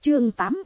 Chương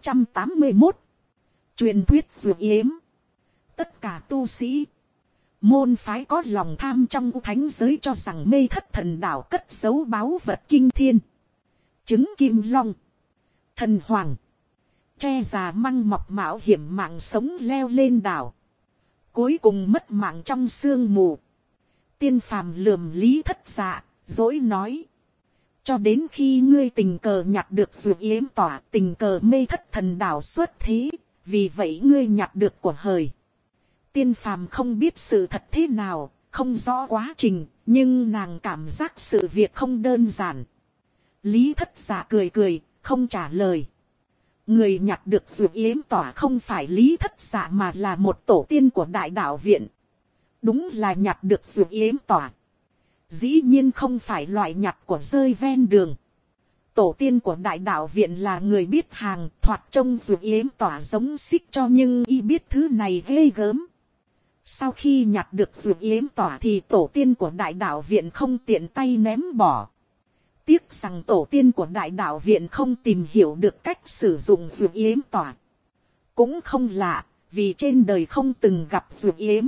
881. Truyền thuyết dược yếm. Tất cả tu sĩ, môn phái có lòng tham trong thánh giới cho rằng Mê Thất Thần Đảo cất giấu báu vật kinh thiên. Trứng kim long, thần hoàng, tre già măng mọc mạo hiểm mạng sống leo lên đảo. Cuối cùng mất mạng trong sương mù. Tiên phàm lườm Lý Thất Dạ, dỗi nói. Cho đến khi ngươi tình cờ nhặt được dược yếm tỏa, tình cờ Mê Thất Thần Đảo xuất thế, vì vậy ngươi nhặt được của hời. Tiên phàm không biết sự thật thế nào, không rõ quá trình, nhưng nàng cảm giác sự việc không đơn giản. Lý Thất Dạ cười cười, không trả lời. Người nhặt được dược yếm tỏa không phải Lý Thất Dạ mà là một tổ tiên của Đại Đạo Viện. Đúng là nhặt được dược yếm tỏa. Dĩ nhiên không phải loại nhặt của rơi ven đường. Tổ tiên của Đại Đạo Viện là người biết hàng, thoạt trông dược yếm tỏa giống xích cho, nhưng y biết thứ này ghê gớm. Sau khi nhặt được dược yếm tỏa thì tổ tiên của Đại Đạo Viện không tiện tay ném bỏ. Tiếc rằng tổ tiên của Đại Đạo Viện không tìm hiểu được cách sử dụng dược yếm tỏa. Cũng không lạ, vì trên đời không từng gặp dược yếm.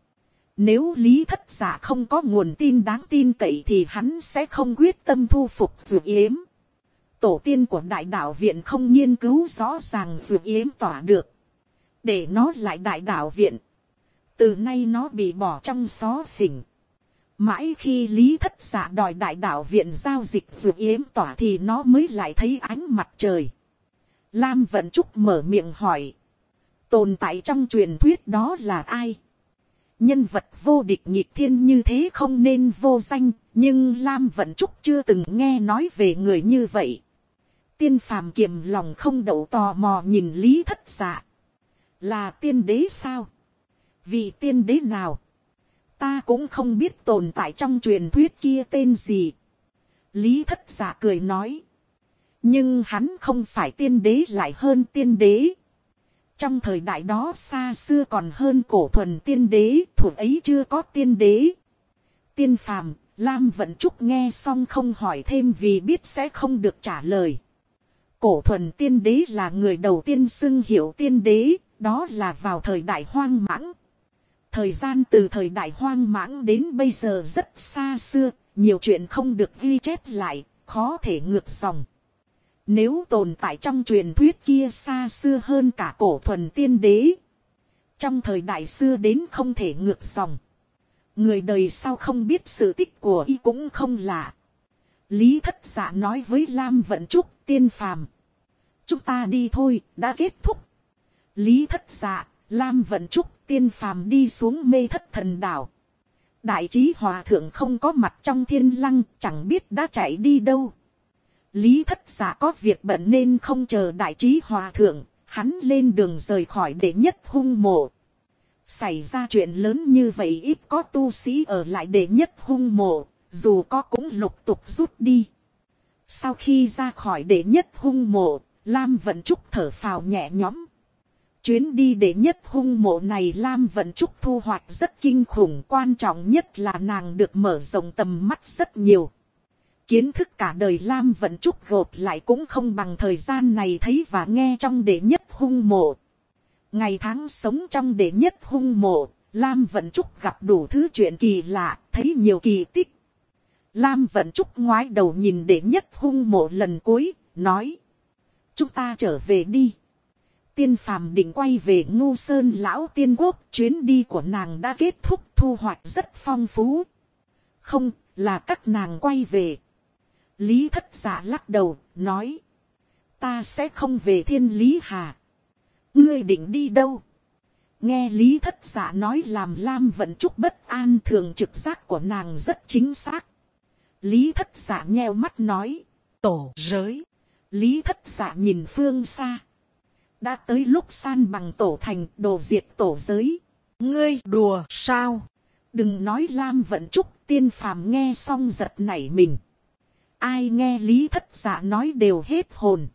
Nếu Lý Thất Dạ không có nguồn tin đáng tin cậy thì hắn sẽ không quyết tâm thu phục dược yếm. Tổ tiên của Đại Đạo Viện không nghiên cứu rõ ràng dược yếm tỏa được, để nó lại Đại Đạo Viện. Từ nay nó bị bỏ trong xó xỉnh. Mãi khi Lý Thất Dạ đòi Đại Đạo Viện giao dịch dược yếm tỏa thì nó mới lại thấy ánh mặt trời. Lam Vận Trúc mở miệng hỏi. Tồn tại trong truyền thuyết đó là ai? Nhân vật vô địch nghịch thiên như thế không nên vô danh, nhưng Lam Vận Trúc chưa từng nghe nói về người như vậy. Tiên phàm kiềm lòng không đậu tò mò nhìn Lý Thất Dạ. Là tiên đế sao? Vị tiên đế nào? Ta cũng không biết tồn tại trong truyền thuyết kia tên gì. Lý Thất Dạ cười nói. Nhưng hắn không phải tiên đế lại hơn tiên đế. Trong thời đại đó xa xưa còn hơn cổ thuần tiên đế, thuở ấy chưa có tiên đế. Tiên phàm, Lam Vận Trúc nghe xong không hỏi thêm vì biết sẽ không được trả lời. Cổ thuần tiên đế là người đầu tiên xưng hiệu tiên đế, đó là vào thời đại hoang mãng. Thời gian từ thời đại hoang mãng đến bây giờ rất xa xưa, nhiều chuyện không được ghi chép lại, khó thể ngược dòng. Nếu tồn tại trong truyền thuyết kia xa xưa hơn cả cổ thuần tiên đế, trong thời đại xưa đến không thể ngược dòng. Người đời sau không biết sự tích của y cũng không lạ. Lý Thất Dạ nói với Lam Vận Trúc, tiên phàm. Chúng ta đi thôi, đã kết thúc. Lý Thất Dạ, Lam Vận Trúc, tiên phàm đi xuống Mê Thất Thần Đảo. Đại trí hòa thượng không có mặt trong thiên lăng, chẳng biết đã chạy đi đâu. Lý Thất Dạ có việc bận nên không chờ đại trí hòa thượng, hắn lên đường rời khỏi đệ nhất hung mộ. Xảy ra chuyện lớn như vậy ít có tu sĩ ở lại đệ nhất hung mộ, dù có cũng lục tục rút đi. Sau khi ra khỏi đệ nhất hung mộ, Lam Vận Trúc thở phào nhẹ nhõm. Chuyến đi đệ nhất hung mộ này Lam Vận Trúc thu hoạch rất kinh khủng, quan trọng nhất là nàng được mở rộng tầm mắt rất nhiều. Kiến thức cả đời Lam Vận Trúc gộp lại cũng không bằng thời gian này thấy và nghe trong đệ nhất hung mộ. Ngày tháng sống trong đệ nhất hung mộ, Lam Vận Trúc gặp đủ thứ chuyện kỳ lạ, thấy nhiều kỳ tích. Lam Vận Trúc ngoái đầu nhìn đệ nhất hung mộ lần cuối, nói. Chúng ta trở về đi. Tiên phàm định quay về Ngô Sơn Lão Tiên Quốc, chuyến đi của nàng đã kết thúc, thu hoạch rất phong phú. Không, là các nàng quay về. Lý Thất Dạ lắc đầu, nói. Ta sẽ không về Thiên Lý Hà. Ngươi định đi đâu? Nghe Lý Thất Dạ nói làm Lam Vận Trúc bất an, thường trực giác của nàng rất chính xác. Lý Thất Dạ nheo mắt nói. Tổ giới. Lý Thất Dạ nhìn phương xa. Đã tới lúc san bằng tổ thành, đồ diệt tổ giới. Ngươi đùa sao? Đừng nói Lam Vận Trúc, tiên phàm nghe xong giật nảy mình. Ai nghe Lý Thất Dạ nói đều hết hồn.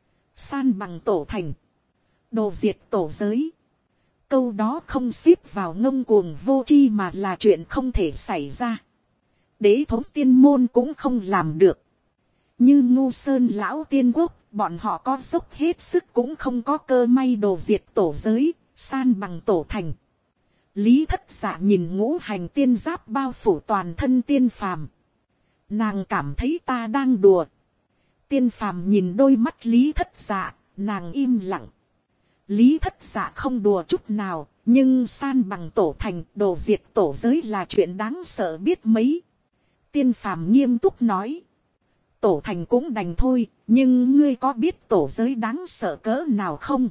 San bằng tổ thành, đồ diệt tổ giới. Câu đó không xếp vào ngông cuồng vô tri mà là chuyện không thể xảy ra. Đế thống tiên môn cũng không làm được. Như Ngô Sơn Lão Tiên Quốc, Bọn họ có dốc hết sức cũng không có cơ may đồ diệt tổ giới, san bằng tổ thành. Lý Thất Dạ nhìn ngũ hành tiên giáp bao phủ toàn thân tiên phàm. Nàng cảm thấy ta đang đùa. Tiên phàm nhìn đôi mắt Lý Thất Dạ, nàng im lặng. Lý Thất Dạ không đùa chút nào, nhưng san bằng tổ thành, đồ diệt tổ giới là chuyện đáng sợ biết mấy. Tiên phàm nghiêm túc nói. Tổ thành cũng đành thôi, nhưng ngươi có biết tổ giới đáng sợ cỡ nào không?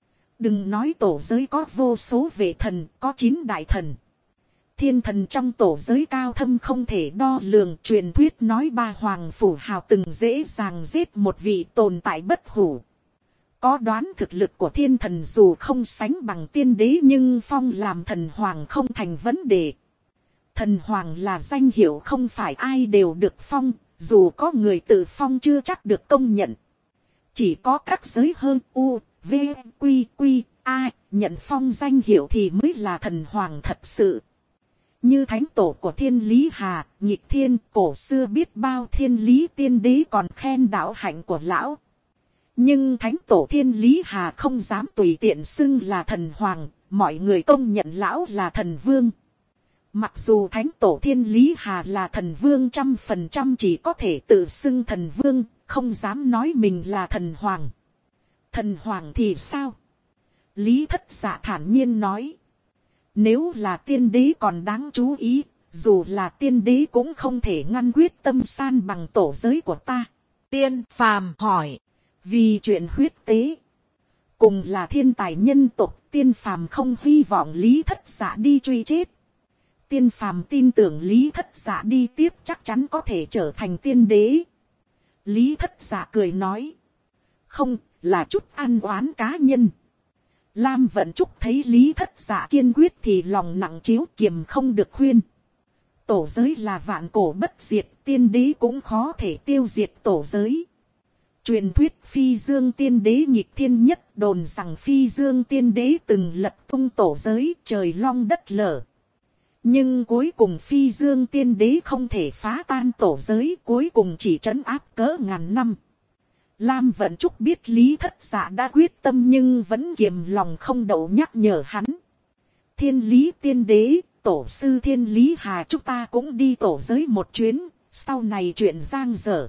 Đừng nói tổ giới có vô số vệ thần, có 9 đại thần. Thiên thần trong tổ giới cao thâm không thể đo lường. Truyền thuyết nói 3 hoàng phủ hào từng dễ dàng giết một vị tồn tại bất hủ. Có đoán thực lực của thiên thần dù không sánh bằng tiên đế nhưng phong làm thần hoàng không thành vấn đề. Thần hoàng là danh hiệu không phải ai đều được phong, dù có người tự phong chưa chắc được công nhận. Chỉ có các giới hơn U, V, Quy, Quy, A nhận phong danh hiệu thì mới là thần hoàng thật sự. Như thánh tổ của Thiên Lý Hà, nghịch thiên, cổ xưa biết bao thiên lý tiên đế còn khen đạo hạnh của lão. Nhưng thánh tổ Thiên Lý Hà không dám tùy tiện xưng là thần hoàng, mọi người công nhận lão là thần vương. Mặc dù thánh tổ Thiên Lý Hà là thần vương 100% chỉ có thể tự xưng thần vương, không dám nói mình là thần hoàng. Thần hoàng thì sao? Lý Thất Dạ thản nhiên nói. Nếu là tiên đế còn đáng chú ý, dù là tiên đế cũng không thể ngăn quyết tâm san bằng tổ giới của ta. Tiên phàm hỏi. Vì chuyện huyết tế. Cùng là thiên tài nhân tộc, tiên phàm không hy vọng Lý Thất Dạ đi truy chết. Tiên phàm tin tưởng Lý Thất Dạ đi tiếp chắc chắn có thể trở thành tiên đế. Lý Thất Dạ cười nói. Không, là chút ăn oán cá nhân. Lam Vận Trúc thấy Lý Thất Dạ kiên quyết thì lòng nặng chiếu kiềm không được khuyên. Tổ giới là vạn cổ bất diệt, tiên đế cũng khó thể tiêu diệt tổ giới. Truyền thuyết Phi Dương tiên đế nghịch thiên nhất đồn rằng Phi Dương tiên đế từng lật tung tổ giới trời long đất lở. Nhưng cuối cùng Phi Dương tiên đế không thể phá tan tổ giới, cuối cùng chỉ trấn áp cỡ ngàn năm. Lam Vận Trúc biết Lý Thất Dạ đã quyết tâm nhưng vẫn kiềm lòng không đậu nhắc nhở hắn. Thiên Lý tiên đế, tổ sư Thiên Lý Hà chúng ta cũng đi tổ giới một chuyến, sau này chuyện giang dở.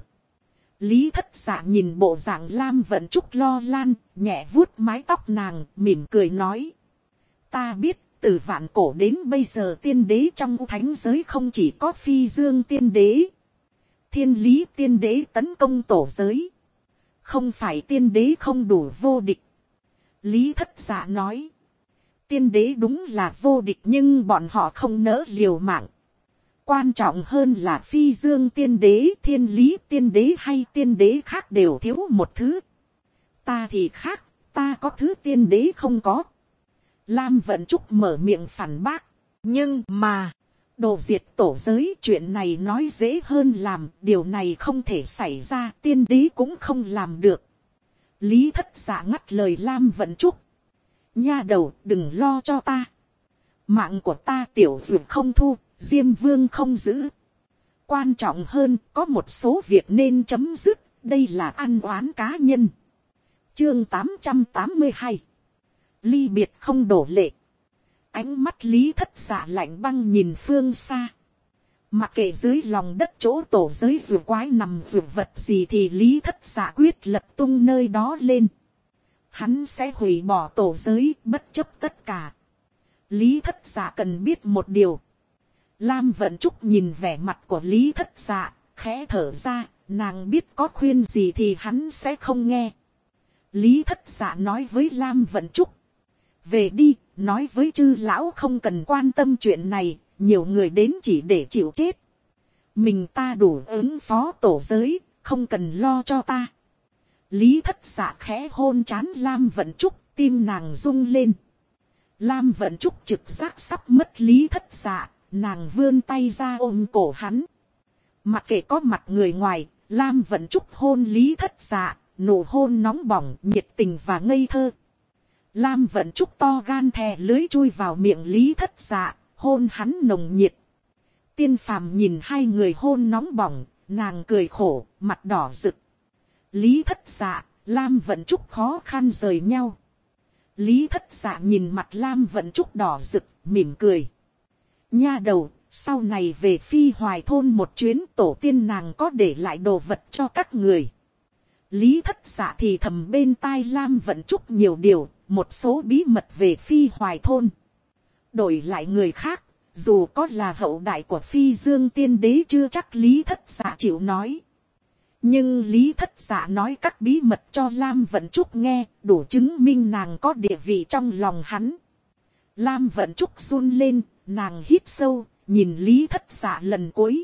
Lý Thất Dạ nhìn bộ dạng Lam Vận Trúc lo lan, nhẹ vuốt mái tóc nàng, mỉm cười nói. Ta biết, từ vạn cổ đến bây giờ tiên đế trong thánh giới không chỉ có Phi Dương tiên đế. Thiên Lý tiên đế tấn công tổ giới. Không phải tiên đế không đủ vô địch. Lý Thất Dạ nói. Tiên đế đúng là vô địch nhưng bọn họ không nỡ liều mạng. Quan trọng hơn là Phi Dương tiên đế, Thiên Lý tiên đế hay tiên đế khác đều thiếu một thứ. Ta thì khác, ta có thứ tiên đế không có. Lam Vận Trúc mở miệng phản bác. Nhưng mà, đồ diệt tổ giới chuyện này nói dễ hơn làm, điều này không thể xảy ra, tiên đế cũng không làm được. Lý Thất Dạ ngắt lời Lam Vận Trúc. Nha đầu, đừng lo cho ta. Mạng của ta tiểu dược không thu, Diêm Vương không giữ. Quan trọng hơn, có một số việc nên chấm dứt, đây là ăn oán cá nhân. Chương 882. Ly biệt không đổ lệ. Ánh mắt Lý Thất Dạ lạnh băng nhìn phương xa. Mặc kệ dưới lòng đất chỗ tổ giới rùa quái nằm rùa vật gì thì Lý Thất Dạ quyết lật tung nơi đó lên. Hắn sẽ hủy bỏ tổ giới bất chấp tất cả. Lý Thất Dạ cần biết một điều. Lam Vận Trúc nhìn vẻ mặt của Lý Thất Dạ, khẽ thở ra, nàng biết có khuyên gì thì hắn sẽ không nghe. Lý Thất Dạ nói với Lam Vận Trúc. Về đi, nói với chư lão không cần quan tâm chuyện này, nhiều người đến chỉ để chịu chết. Mình ta đủ ứng phó tổ giới, không cần lo cho ta. Lý Thất Dạ khẽ hôn trán Lam Vận Trúc, tim nàng rung lên. Lam Vận Trúc trực giác sắp mất Lý Thất Dạ, nàng vươn tay ra ôm cổ hắn. Mặc kệ có mặt người ngoài, Lam Vận Trúc hôn Lý Thất Dạ, nụ hôn nóng bỏng, nhiệt tình và ngây thơ. Lam Vận Trúc to gan thè lưới chui vào miệng Lý Thất Dạ, hôn hắn nồng nhiệt. Tiên phàm nhìn hai người hôn nóng bỏng, nàng cười khổ, mặt đỏ rực. Lý Thất Dạ, Lam Vận Trúc khó khăn rời nhau. Lý Thất Dạ nhìn mặt Lam Vận Trúc đỏ rực, mỉm cười. Nha đầu, sau này về Phi Hoài thôn một chuyến, tổ tiên nàng có để lại đồ vật cho các người. Lý Thất Dạ thì thầm bên tai Lam Vận Trúc nhiều điều, một số bí mật về Phi Hoài thôn. Đổi lại người khác, dù có là hậu đại của Phi Dương Tiên Đế chưa chắc Lý Thất Dạ chịu nói. Nhưng Lý Thất Dạ nói các bí mật cho Lam Vận Trúc nghe, đủ chứng minh nàng có địa vị trong lòng hắn. Lam Vận Trúc run lên, nàng hít sâu, nhìn Lý Thất Dạ lần cuối.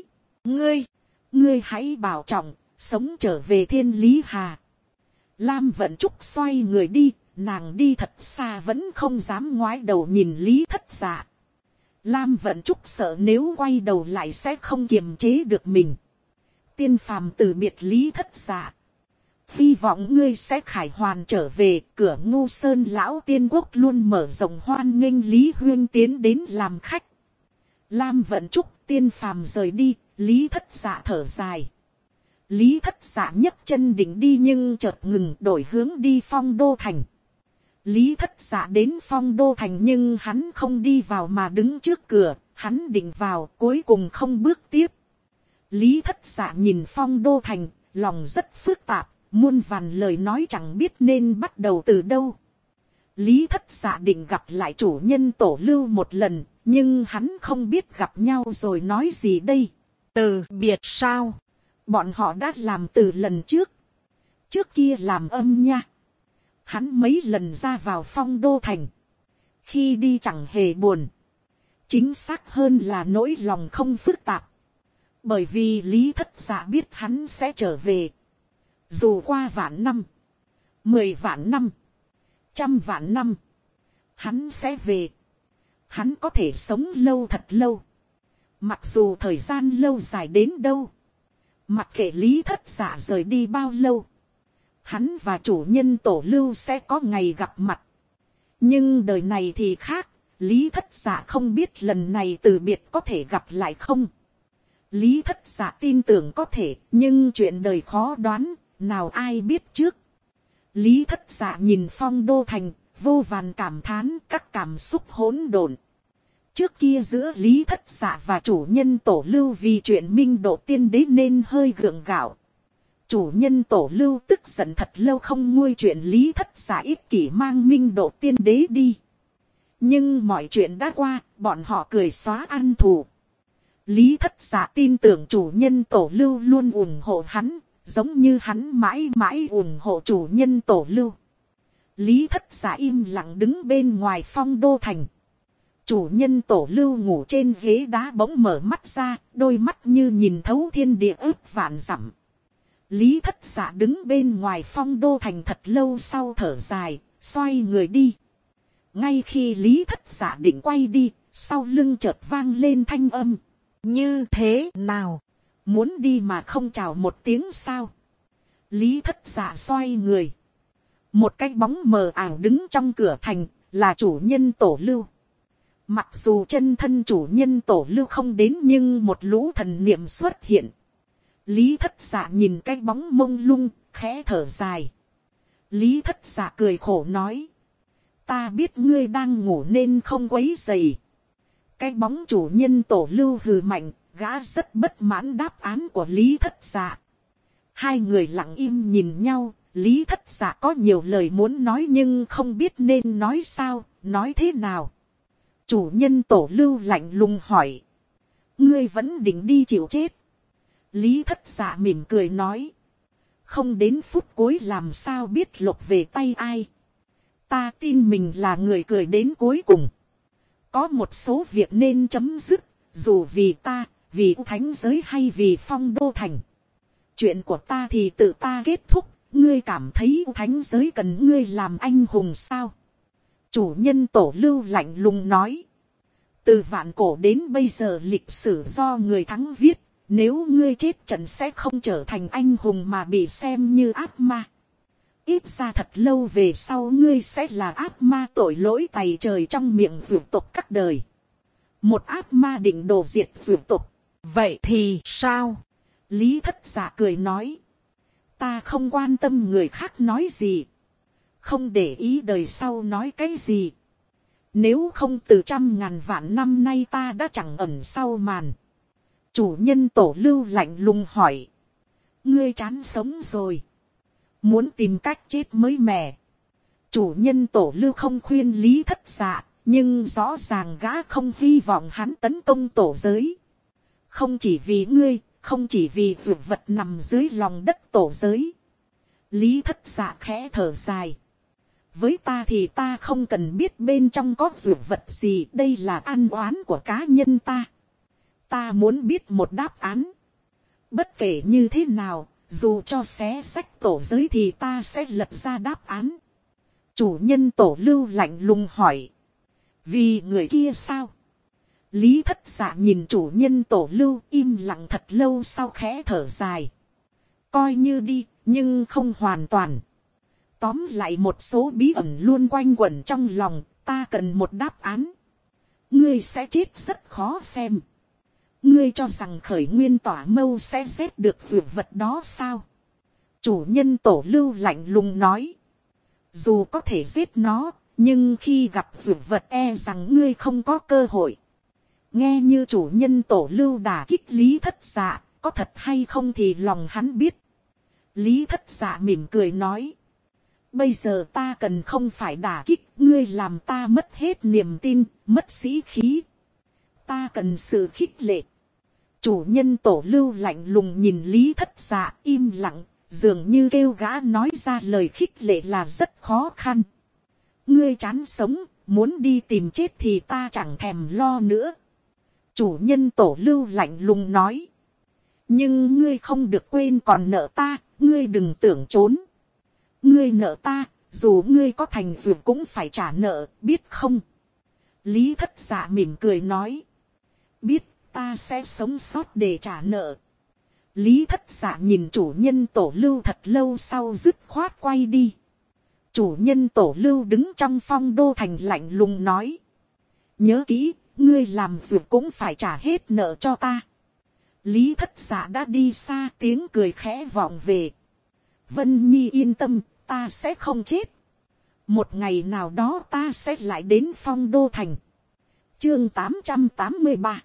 Ngươi hãy bảo trọng, sống trở về Thiên Lý Hà. Lam Vận Trúc xoay người đi, nàng đi thật xa vẫn không dám ngoái đầu nhìn Lý Thất Dạ. Lam Vận Trúc sợ nếu quay đầu lại sẽ không kiềm chế được mình. Tiên phàm từ biệt Lý Thất Dạ. Hy vọng ngươi sẽ khải hoàn trở về, cửa Ngô Sơn lão tiên quốc luôn mở rộng hoan nghênh Lý Huyên tiến đến làm khách. Lam Vận Trúc tiên phàm rời đi, Lý Thất Dạ thở dài. Lý Thất Dạ nhấc chân định đi nhưng chợt ngừng, đổi hướng đi Phong Đô Thành. Lý Thất Dạ đến Phong Đô Thành nhưng hắn không đi vào mà đứng trước cửa, hắn định vào cuối cùng không bước tiếp. Lý Thất Dạ nhìn Phong Đô Thành, lòng rất phức tạp, muôn vàn lời nói chẳng biết nên bắt đầu từ đâu. Lý Thất Dạ định gặp lại chủ nhân Tổ Lưu một lần, nhưng hắn không biết gặp nhau rồi nói gì đây. Từ biệt sao? Bọn họ đã làm từ lần trước. Trước kia làm âm nha. Hắn mấy lần ra vào Phong Đô Thành. Khi đi chẳng hề buồn. Chính xác hơn là nỗi lòng không phức tạp. Bởi vì Lý Thất Dạ biết hắn sẽ trở về. Dù qua vạn năm, 10 vạn năm, 100 vạn năm, hắn sẽ về. Hắn có thể sống lâu thật lâu. Mặc dù thời gian lâu dài đến đâu. Mặc kệ Lý Thất Dạ rời đi bao lâu. Hắn và chủ nhân Tổ Lưu sẽ có ngày gặp mặt. Nhưng đời này thì khác. Lý Thất Dạ không biết lần này từ biệt có thể gặp lại không. Lý Thất Dạ tin tưởng có thể. Nhưng chuyện đời khó đoán. Nào ai biết trước. Lý Thất Dạ nhìn Phong Đô Thành. Vô vàn cảm thán, các cảm xúc hỗn độn. Trước kia giữa Lý Thất Dạ và chủ nhân Tổ Lưu vì chuyện Minh Độ Tiên Đế nên hơi gượng gạo. Chủ nhân Tổ Lưu tức giận thật lâu không nguôi chuyện Lý Thất Dạ ích kỷ mang Minh Độ Tiên Đế đi. Nhưng mọi chuyện đã qua, bọn họ cười xóa ăn thù. Lý Thất Dạ tin tưởng chủ nhân Tổ Lưu luôn ủng hộ hắn, giống như hắn mãi mãi ủng hộ chủ nhân Tổ Lưu. Lý Thất Dạ im lặng đứng bên ngoài Phong Đô Thành. Chủ nhân Tổ Lưu ngủ trên ghế đá bỗng mở mắt ra, đôi mắt như nhìn thấu thiên địa ức vạn dặm. Lý Thất Dạ đứng bên ngoài Phong Đô Thành thật lâu sau thở dài, xoay người đi. Ngay khi Lý Thất Dạ định quay đi, sau lưng chợt vang lên thanh âm. Như thế nào? Muốn đi mà không chào một tiếng sao? Lý Thất Dạ xoay người. Một cái bóng mờ ảo đứng trong cửa thành, là chủ nhân Tổ Lưu. Mặc dù chân thân chủ nhân Tổ Lưu không đến nhưng một lũ thần niệm xuất hiện. Lý Thất Dạ nhìn cái bóng mông lung, khẽ thở dài. Lý Thất Dạ cười khổ nói. Ta biết ngươi đang ngủ nên không quấy rầy. Cái bóng chủ nhân Tổ Lưu hừ mạnh, gã rất bất mãn đáp án của Lý Thất Dạ. Hai người lặng im nhìn nhau, Lý Thất Dạ có nhiều lời muốn nói nhưng không biết nên nói sao, nói thế nào. Chủ nhân Tổ Lưu lạnh lùng hỏi. Ngươi vẫn định đi chịu chết. Lý Thất Dạ mỉm cười nói. Không đến phút cuối làm sao biết lột về tay ai. Ta tin mình là người cười đến cuối cùng. Có một số việc nên chấm dứt. Dù vì ta, vì thánh giới hay vì Phong Đô Thành. Chuyện của ta thì tự ta kết thúc. Ngươi cảm thấy thánh giới cần ngươi làm anh hùng sao? Chủ nhân Tổ Lưu lạnh lùng nói. Từ vạn cổ đến bây giờ lịch sử do người thắng viết. Nếu ngươi chết trận sẽ không trở thành anh hùng mà bị xem như ác ma. Ít ra thật lâu về sau ngươi sẽ là ác ma tội lỗi tày trời trong miệng vượt tộc các đời. Một ác ma định đồ diệt vượt tộc. Vậy thì sao? Lý Thất Dạ cười nói. Ta không quan tâm người khác nói gì. Không để ý đời sau nói cái gì. Nếu không từ 100.000 vạn năm nay ta đã chẳng ẩn sau màn. Chủ nhân Tổ Lưu lạnh lùng hỏi. Ngươi chán sống rồi. Muốn tìm cách chết mới mẻ. Chủ nhân Tổ Lưu không khuyên Lý Thất Dạ. Nhưng rõ ràng gã không hy vọng hắn tấn công tổ giới. Không chỉ vì ngươi, không chỉ vì vượt vật nằm dưới lòng đất tổ giới. Lý Thất Dạ khẽ thở dài. Với ta thì ta không cần biết bên trong có vượt vật gì. Đây là ăn oán của cá nhân ta. Ta muốn biết một đáp án. Bất kể như thế nào, dù cho xé sách tổ giới thì ta sẽ lật ra đáp án. Chủ nhân Tổ Lưu lạnh lùng hỏi. Vì người kia sao? Lý Thất Dạ nhìn chủ nhân Tổ Lưu im lặng thật lâu sau khẽ thở dài. Coi như đi, nhưng không hoàn toàn. Tóm lại một số bí ẩn luôn quanh quẩn trong lòng, ta cần một đáp án. Ngươi sẽ chết rất khó xem. Ngươi cho rằng khởi nguyên tỏa mâu sẽ giết được vượt vật đó sao? Chủ nhân Tổ Lưu lạnh lùng nói. Dù có thể giết nó, nhưng khi gặp vượt vật e rằng ngươi không có cơ hội. Nghe như chủ nhân Tổ Lưu đả kích Lý Thất Dạ, có thật hay không thì lòng hắn biết. Lý Thất Dạ mỉm cười nói. Bây giờ ta cần không phải đả kích, ngươi làm ta mất hết niềm tin, mất sĩ khí. Ta cần sự khích lệ. Chủ nhân Tổ Lưu lạnh lùng nhìn Lý Thất Dạ im lặng, dường như kêu gã nói ra lời khích lệ là rất khó khăn. Ngươi chán sống, muốn đi tìm chết thì ta chẳng thèm lo nữa. Chủ nhân Tổ Lưu lạnh lùng nói. Nhưng ngươi không được quên còn nợ ta, ngươi đừng tưởng trốn. Ngươi nợ ta, dù ngươi có thành vượt cũng phải trả nợ, biết không? Lý Thất Dạ mỉm cười nói. Biết, ta sẽ sống sót để trả nợ. Lý Thất Dạ nhìn chủ nhân Tổ Lưu thật lâu sau dứt khoát quay đi. Chủ nhân Tổ Lưu đứng trong phong đô thành lạnh lùng nói. Nhớ kỹ, ngươi làm vượt cũng phải trả hết nợ cho ta. Lý Thất Dạ đã đi xa, tiếng cười khẽ vọng về. Vân Nhi yên tâm, ta sẽ không chết. Một ngày nào đó ta sẽ lại đến phong đô thành. Chương 883.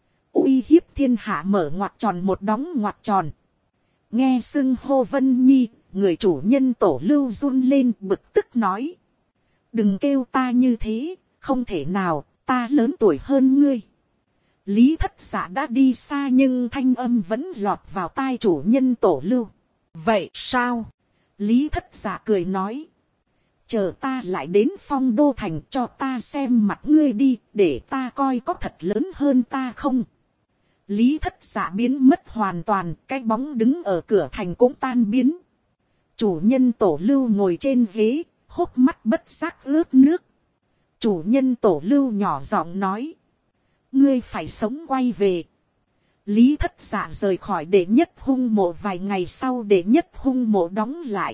Uy hiếp thiên hạ mở ngoặc tròn một đóng ngoặc tròn. Nghe xưng hô Vân Nhi, người chủ nhân Tổ Lưu run lên bực tức nói. Đừng kêu ta như thế, không thể nào, ta lớn tuổi hơn ngươi. Lý Thất Dạ đã đi xa nhưng thanh âm vẫn lọt vào tai chủ nhân Tổ Lưu. Vậy sao? Lý Thất Dạ cười nói. Chờ ta lại đến phong đô thành cho ta xem mặt ngươi đi, để ta coi có thật lớn hơn ta không. Lý Thất Dạ biến mất hoàn toàn, cái bóng đứng ở cửa thành cũng tan biến. Chủ nhân Tổ Lưu ngồi trên ghế, hốc mắt bất giác ướt nước. Chủ nhân Tổ Lưu nhỏ giọng nói. Ngươi phải sống quay về. Lý Thất Dạ rời khỏi đệ nhất hung mộ vài ngày sau đệ nhất hung mộ đóng lại.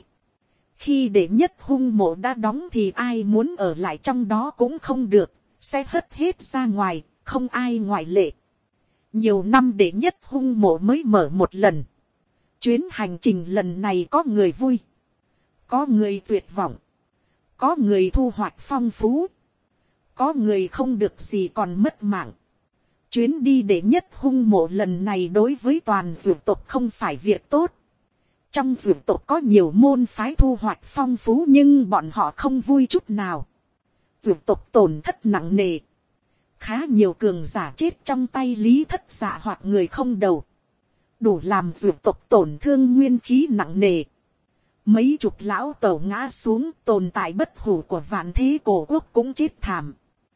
Khi đệ nhất hung mộ đã đóng thì ai muốn ở lại trong đó cũng không được, sẽ hất hết ra ngoài, không ai ngoại lệ. Nhiều năm đệ nhất hung mộ mới mở một lần. Chuyến hành trình lần này có người vui, có người tuyệt vọng, có người thu hoạch phong phú, có người không được gì còn mất mạng. Chuyến đi đệ nhất hung mộ lần này đối với toàn dược tộc không phải việc tốt. Trong dược tộc có nhiều môn phái thu hoạch phong phú nhưng bọn họ không vui chút nào. Dược tộc tổn thất nặng nề. Khá nhiều cường giả chết trong tay Lý Thất Dạ hoặc người không đầu. Đủ làm dược tộc tổn thương nguyên khí nặng nề. Mấy chục lão tổ ngã xuống, tồn tại bất hủ của vạn thế cổ quốc cũng chết thảm.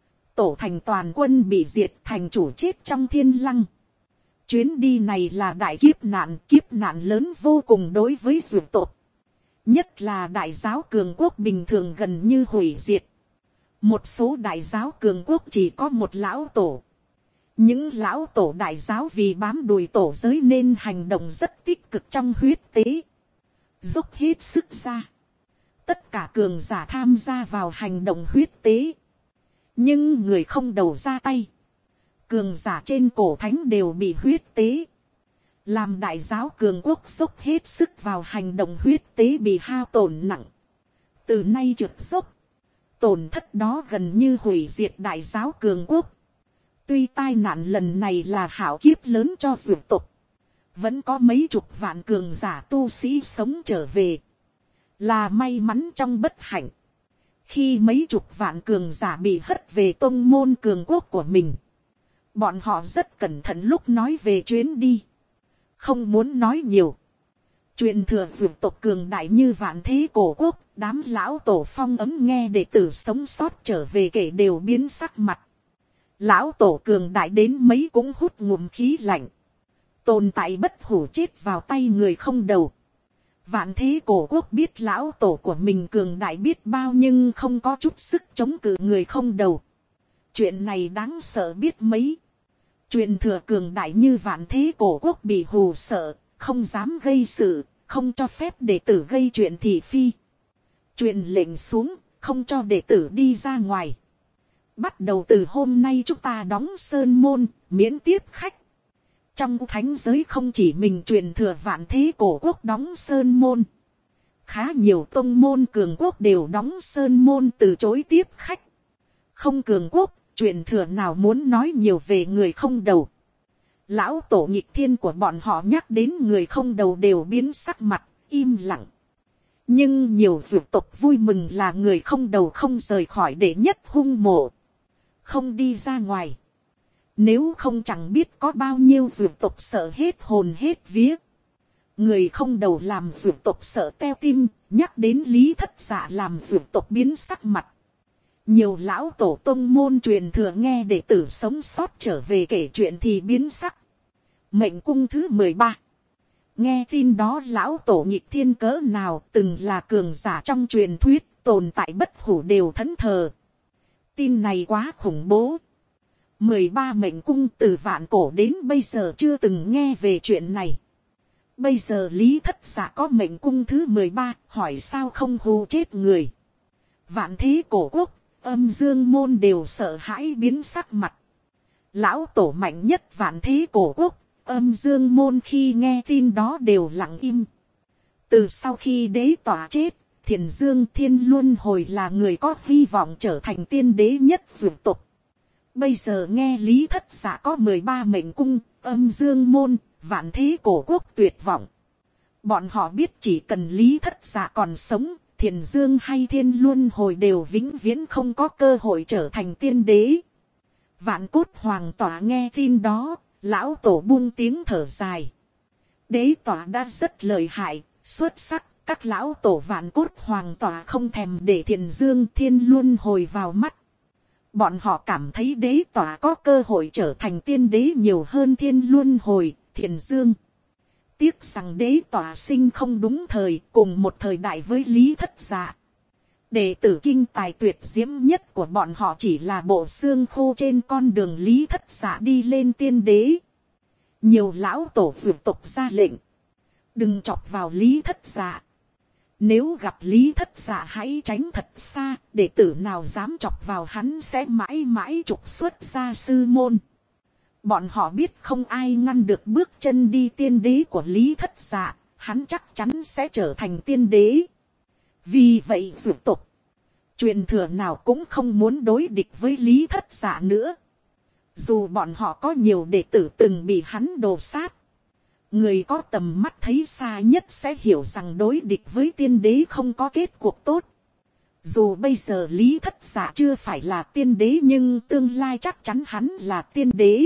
Tổ thành toàn quân bị diệt, thành chủ chết trong thiên lăng. Chuyến đi này là đại kiếp nạn lớn vô cùng đối với dược tộc. Nhất là đại giáo cường quốc bình thường gần như hủy diệt. Một số đại giáo cường quốc chỉ có một lão tổ. Những lão tổ đại giáo vì bám đuổi tổ giới nên hành động rất tích cực trong huyết tế. Dốc hết sức ra. Tất cả cường giả tham gia vào hành động huyết tế. Nhưng người không đầu ra tay. Cường giả trên cổ thánh đều bị huyết tế. Làm đại giáo cường quốc dốc hết sức vào hành động huyết tế bị hao tổn nặng. Từ nay trượt dốc. Tổn thất đó gần như hủy diệt đại giáo cường quốc. Tuy tai nạn lần này là hảo kiếp lớn cho dược tộc. Vẫn có mấy chục vạn cường giả tu sĩ sống trở về. Là may mắn trong bất hạnh. Khi mấy chục vạn cường giả bị hất về tông môn cường quốc của mình. Bọn họ rất cẩn thận lúc nói về chuyến đi. Không muốn nói nhiều. Truyền thừa dược tộc cường đại như vạn thế cổ quốc. Đám lão tổ phong ấm nghe đệ tử sống sót trở về kể đều biến sắc mặt. Lão tổ cường đại đến mấy cũng hút ngụm khí lạnh. Tồn tại bất hủ chết vào tay người không đầu. Vạn thế cổ quốc biết lão tổ của mình cường đại biết bao nhưng không có chút sức chống cự người không đầu. Chuyện này đáng sợ biết mấy. Truyền thừa cường đại như vạn thế cổ quốc bị hù sợ, không dám gây sự, không cho phép đệ tử gây chuyện thị phi. Truyền lệnh xuống, không cho đệ tử đi ra ngoài. Bắt đầu từ hôm nay chúng ta đóng sơn môn, miễn tiếp khách. Trong thánh giới không chỉ mình truyền thừa vạn thế cổ quốc đóng sơn môn. Khá nhiều tông môn cường quốc đều đóng sơn môn từ chối tiếp khách. Không cường quốc, truyền thừa nào muốn nói nhiều về người không đầu. Lão tổ nghịch thiên của bọn họ nhắc đến người không đầu đều biến sắc mặt, im lặng. Nhưng nhiều dược tộc vui mừng là người không đầu không rời khỏi đệ nhất hung mộ. Không đi ra ngoài. Nếu không chẳng biết có bao nhiêu dược tộc sợ hết hồn hết vía. Người không đầu làm dược tộc sợ teo tim, nhắc đến Lý Thất Dạ làm dược tộc biến sắc mặt. Nhiều lão tổ tông môn truyền thừa nghe đệ tử sống sót trở về kể chuyện thì biến sắc. Mệnh cung thứ 13. Nghe tin đó lão tổ nghịch thiên cỡ nào từng là cường giả trong truyền thuyết, tồn tại bất hủ đều thẫn thờ. Tin này quá khủng bố. 13 mệnh cung từ vạn cổ đến bây giờ chưa từng nghe về chuyện này. Bây giờ Lý Thất Dạ có mệnh cung thứ 13, hỏi sao không hù chết người. Vạn thế cổ quốc, Âm Dương môn đều sợ hãi biến sắc mặt. Lão tổ mạnh nhất vạn thế cổ quốc, Âm Dương môn khi nghe tin đó đều lặng im. Từ sau khi đế tỏa chết, Thiền Dương Thiên Luân Hồi là người có hy vọng trở thành tiên đế nhất dược tộc. Bây giờ nghe Lý Thất Dạ có 13 mệnh cung, Âm Dương môn, vạn thế cổ quốc tuyệt vọng. Bọn họ biết chỉ cần Lý Thất Dạ còn sống, Thiền Dương hay Thiên Luân Hồi đều vĩnh viễn không có cơ hội trở thành tiên đế. Vạn Cốt Hoàng Tỏa nghe tin đó, lão tổ buông tiếng thở dài. Đế tỏa đã rất lợi hại, xuất sắc, các lão tổ Vạn Cốt Hoàng Tỏa không thèm để Thiền Dương Thiên Luân Hồi vào mắt. Bọn họ cảm thấy đế tỏa có cơ hội trở thành tiên đế nhiều hơn Thiên Luân Hồi, Thiền Dương. Tiếc rằng đế tỏa sinh không đúng thời, cùng một thời đại với Lý Thất Dạ. Đệ tử kinh tài tuyệt diễm nhất của bọn họ chỉ là bộ xương khô trên con đường Lý Thất Dạ đi lên tiên đế. Nhiều lão tổ vượt tộc ra lệnh. Đừng chọc vào Lý Thất Dạ. Nếu gặp Lý Thất Dạ hãy tránh thật xa, đệ tử nào dám chọc vào hắn sẽ mãi mãi trục xuất ra sư môn. Bọn họ biết không ai ngăn được bước chân đi tiên đế của Lý Thất Dạ, hắn chắc chắn sẽ trở thành tiên đế. Vì vậy dược tộc, truyền thừa nào cũng không muốn đối địch với Lý Thất Dạ nữa. Dù bọn họ có nhiều đệ tử từng bị hắn đồ sát. Người có tầm mắt thấy xa nhất sẽ hiểu rằng đối địch với tiên đế không có kết cuộc tốt. Dù bây giờ Lý Thất Dạ chưa phải là tiên đế nhưng tương lai chắc chắn hắn là tiên đế.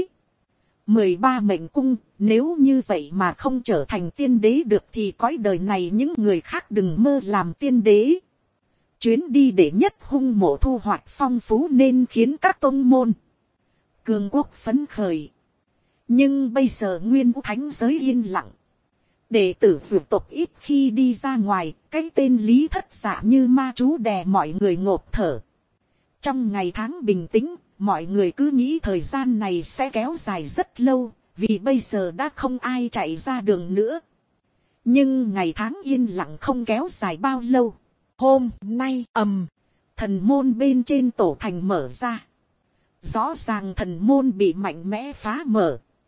13 mệnh cung, nếu như vậy mà không trở thành tiên đế được thì cõi đời này những người khác đừng mơ làm tiên đế. Chuyến đi để nhất hung mộ thu hoạch phong phú nên khiến các tông môn cường quốc phấn khởi. Nhưng bây giờ nguyên vũ thánh giới yên lặng. Đệ tử vượt tộc ít khi đi ra ngoài, cái tên Lý Thất Dạ như ma chú đè mọi người ngộp thở. Trong ngày tháng bình tĩnh, mọi người cứ nghĩ thời gian này sẽ kéo dài rất lâu, vì bây giờ đã không ai chạy ra đường nữa. Nhưng ngày tháng yên lặng không kéo dài bao lâu. Hôm nay thần môn bên trên tổ thành mở ra. Rõ ràng thần môn bị mạnh mẽ phá mở.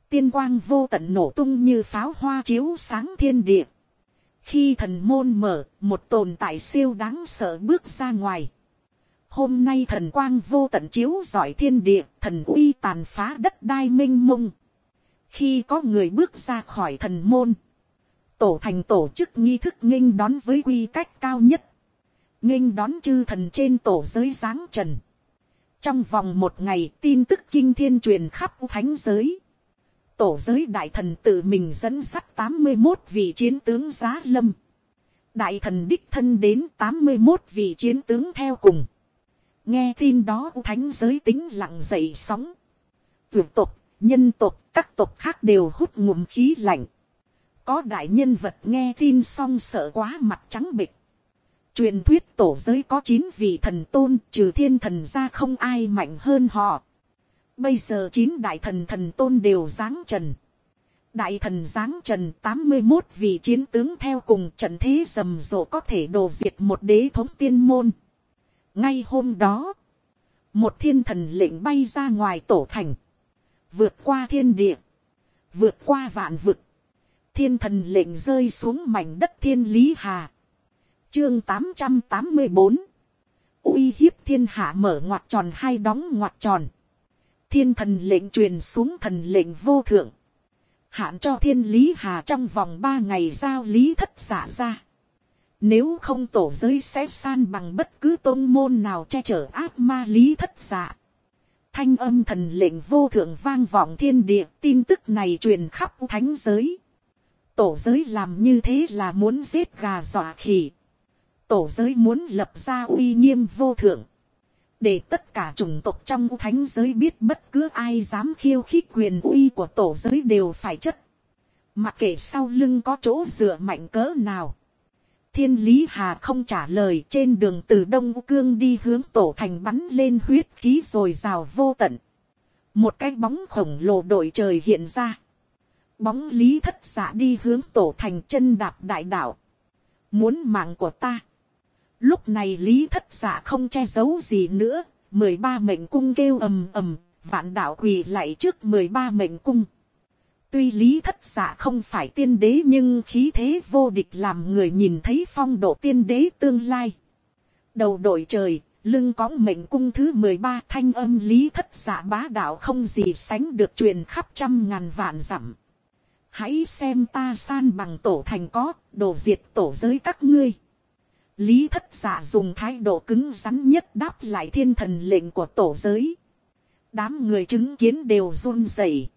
Tiên quang vô tận nổ tung như pháo hoa chiếu sáng thiên địa. Khi thần môn mở, một tồn tại siêu đáng sợ bước ra ngoài. Hôm nay thần quang vô tận chiếu rọi thiên địa, thần uy tàn phá đất đai mênh mông. Khi có người bước ra khỏi thần môn, tổ thành tổ chức nghi thức nghênh đón với quy cách cao nhất. Nghênh đón chư thần trên tổ giới giáng trần. Trong vòng một ngày, tin tức kinh thiên truyền khắp thánh giới. Tổ giới đại thần tự mình dẫn dắt 81 vị chiến tướng giá lâm. Đại thần đích thân đến 81 vị chiến tướng theo cùng. Nghe tin đó thánh giới tĩnh lặng dậy sóng. Vượt tộc, nhân tộc, các tộc khác đều hút ngụm khí lạnh. Có đại nhân vật nghe tin xong sợ quá mặt trắng bệch. Truyền thuyết tổ giới có 9 vị thần tôn, trừ thiên thần ra không ai mạnh hơn họ. Bây giờ 9 đại thần thần tôn đều giáng trần. Đại thần giáng trần 81 vị chiến tướng theo cùng, trận thế rầm rộ có thể đổ diệt một đế thống tiên môn. Ngay hôm đó, một thiên thần lệnh bay ra ngoài tổ thành. Vượt qua thiên địa, vượt qua vạn vực. Thiên thần lệnh rơi xuống mảnh đất Thiên Lý Hà. Chương 884. Uy hiếp thiên hạ mở ngoặc tròn hay đóng ngoặc tròn. Thiên thần lệnh truyền xuống thần lệnh vô thượng. Hạn cho Thiên Lý Hà trong vòng 3 ngày giao lý thất giả ra. Nếu không tổ giới sẽ san bằng bất cứ tôn môn nào che chở ác ma lý thất giả. Thanh âm thần lệnh vô thượng vang vọng thiên địa, tin tức này truyền khắp thánh giới. Tổ giới làm như thế là muốn giết gà dọa khỉ. Tổ giới muốn lập ra uy nghiêm vô thượng. Để tất cả chủng tộc trong thánh giới biết bất cứ ai dám khiêu khích quyền uy của tổ giới đều phải chất. Mặc kệ sau lưng có chỗ dựa mạnh cỡ nào. Thiên Lý Hà không trả lời, trên đường từ Đông Cương đi hướng tổ thành bắn lên huyết khí rồi rào vô tận. Một cái bóng khổng lồ đội trời hiện ra. Bóng lý thất giả đi hướng tổ thành, chân đạp đại đạo. Muốn mạng của ta. Lúc này lý thất giả không che giấu gì nữa. 13 mệnh cung kêu ầm ầm, vạn đạo quỳ lạy trước 13 mệnh cung. Tuy lý thất giả không phải tiên đế nhưng khí thế vô địch làm người nhìn thấy phong độ tiên đế tương lai. Đầu đội trời, lưng cõng mệnh cung thứ 13, thanh âm lý thất giả bá đạo không gì sánh được truyền khắp trăm ngàn vạn dặm. Hãy xem ta san bằng tổ thành có, đổ diệt tổ giới các ngươi. Lý thất giả dùng thái độ cứng rắn nhất đáp lại thiên thần lệnh của tổ giới. Đám người chứng kiến đều run rẩy.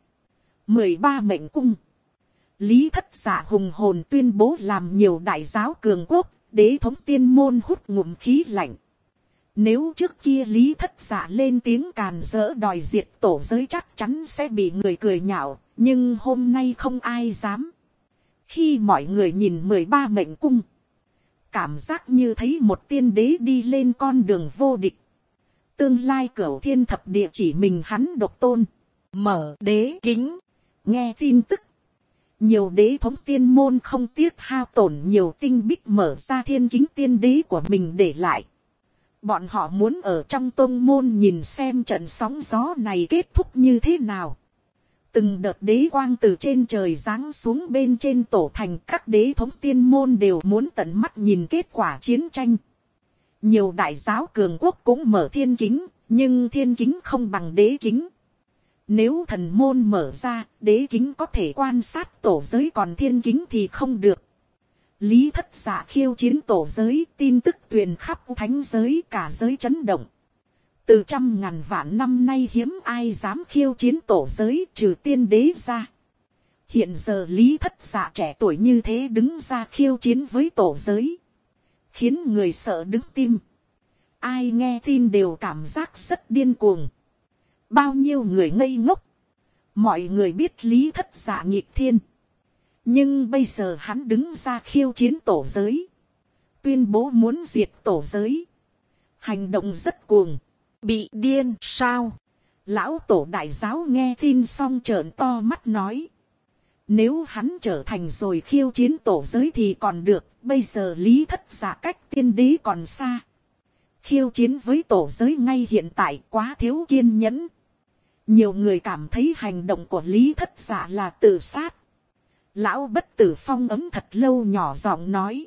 13 mệnh cung. Lý thất giả hùng hồn tuyên bố làm nhiều đại giáo cường quốc, đế thống tiên môn hút ngụm khí lạnh. Nếu trước kia lý thất giả lên tiếng càn rỡ đòi diệt tổ giới chắc chắn sẽ bị người cười nhạo, nhưng hôm nay không ai dám. Khi mọi người nhìn 13 mệnh cung, cảm giác như thấy một tiên đế đi lên con đường vô địch. Tương lai cửu thiên thập địa chỉ mình hắn độc tôn. Mở đế kính. Nghe tin tức. Nhiều đế thống tiên môn không tiếc hao tổn nhiều tinh bích mở ra thiên kính tiên đế của mình để lại. Bọn họ muốn ở trong tôn môn nhìn xem trận sóng gió này kết thúc như thế nào. Từng đợt đế quang từ trên trời giáng xuống bên trên tổ thành, các đế thống tiên môn đều muốn tận mắt nhìn kết quả chiến tranh. Nhiều đại giáo cường quốc cũng mở thiên kính, nhưng thiên kính không bằng đế kính. Nếu thần môn mở ra, đế kính có thể quan sát tổ giới, còn thiên kính thì không được. Lý thất giả khiêu chiến tổ giới, tin tức truyền khắp thánh giới, cả giới chấn động. Từ trăm ngàn vạn năm nay hiếm ai dám khiêu chiến tổ giới trừ tiên đế ra. Hiện giờ lý thất giả trẻ tuổi như thế đứng ra khiêu chiến với tổ giới, khiến người sợ đứng tim. Ai nghe tin đều cảm giác rất điên cuồng. Bao nhiêu người ngây ngốc. Mọi người biết lý thất giả nghịch thiên. Nhưng bây giờ hắn đứng ra khiêu chiến tổ giới, tuyên bố muốn diệt tổ giới. Hành động rất cuồng. Bị điên sao? Lão tổ đại giáo nghe tin xong trợn to mắt nói. Nếu hắn trở thành rồi khiêu chiến tổ giới thì còn được. Bây giờ lý thất giả cách tiên đế còn xa. Khiêu chiến với tổ giới ngay hiện tại quá thiếu kiên nhẫn. Nhiều người cảm thấy hành động của Lý Thất Dạ là tự sát. Lão Bất Tử phong ấm thật lâu nhỏ giọng nói.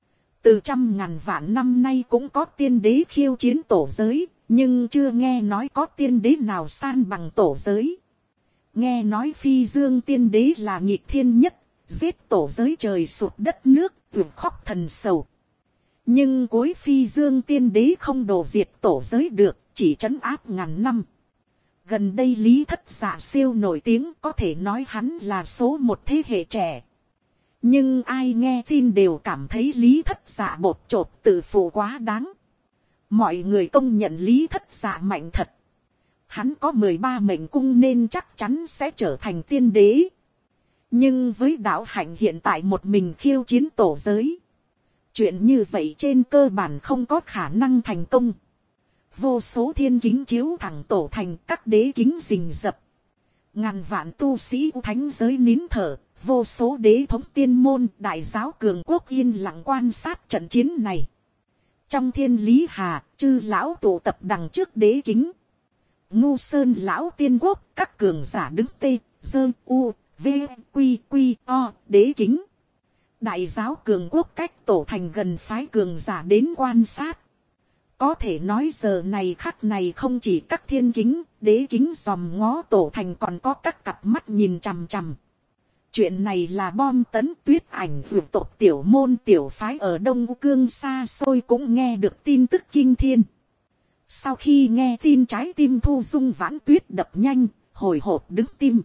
Từ trăm ngàn vạn năm nay cũng có tiên đế khiêu chiến tổ giới, nhưng chưa nghe nói có tiên đế nào san bằng tổ giới. Nghe nói Phi Dương tiên đế là nghịch thiên nhất, giết tổ giới trời sụt đất nước, tuyệt khóc thần sầu. Nhưng cuối Phi Dương tiên đế không đổ diệt tổ giới được, chỉ trấn áp ngàn năm. Gần đây Lý Thất Dạ siêu nổi tiếng, có thể nói hắn là số một thế hệ trẻ. Nhưng ai nghe tin đều cảm thấy Lý Thất Dạ bột chộp tự phụ quá đáng. Mọi người công nhận Lý Thất Dạ mạnh thật. Hắn có 13 mệnh cung nên chắc chắn sẽ trở thành tiên đế. Nhưng với đạo hạnh hiện tại một mình khiêu chiến tổ giới, chuyện như vậy trên cơ bản không có khả năng thành công. Vô số thiên kính chiếu thẳng tổ thành, các đế kính rình rập. Ngàn vạn tu sĩ thánh giới nín thở, vô số đế thống tiên môn, đại giáo cường quốc yên lặng quan sát trận chiến này. Trong thiên lý hà, chư lão tụ tập đằng trước đế kính. Ngu sơn lão tiên quốc, các cường giả đứng tê, dơ, u, v, quy, quy, o, đế kính. Đại giáo cường quốc cách tổ thành gần phái cường giả đến quan sát. Có thể nói giờ này khắc này không chỉ các thiên kính, đế kính dòm ngó tổ thành, còn có các cặp mắt nhìn chằm chằm. Chuyện này là bom tấn. Tuyết Ảnh vượt tộc tiểu môn tiểu phái ở Đông Cương xa xôi cũng nghe được tin tức kinh thiên. Sau khi nghe tin, trái tim Thu Dung Vãn Tuyết đập nhanh, hồi hộp đứng tim.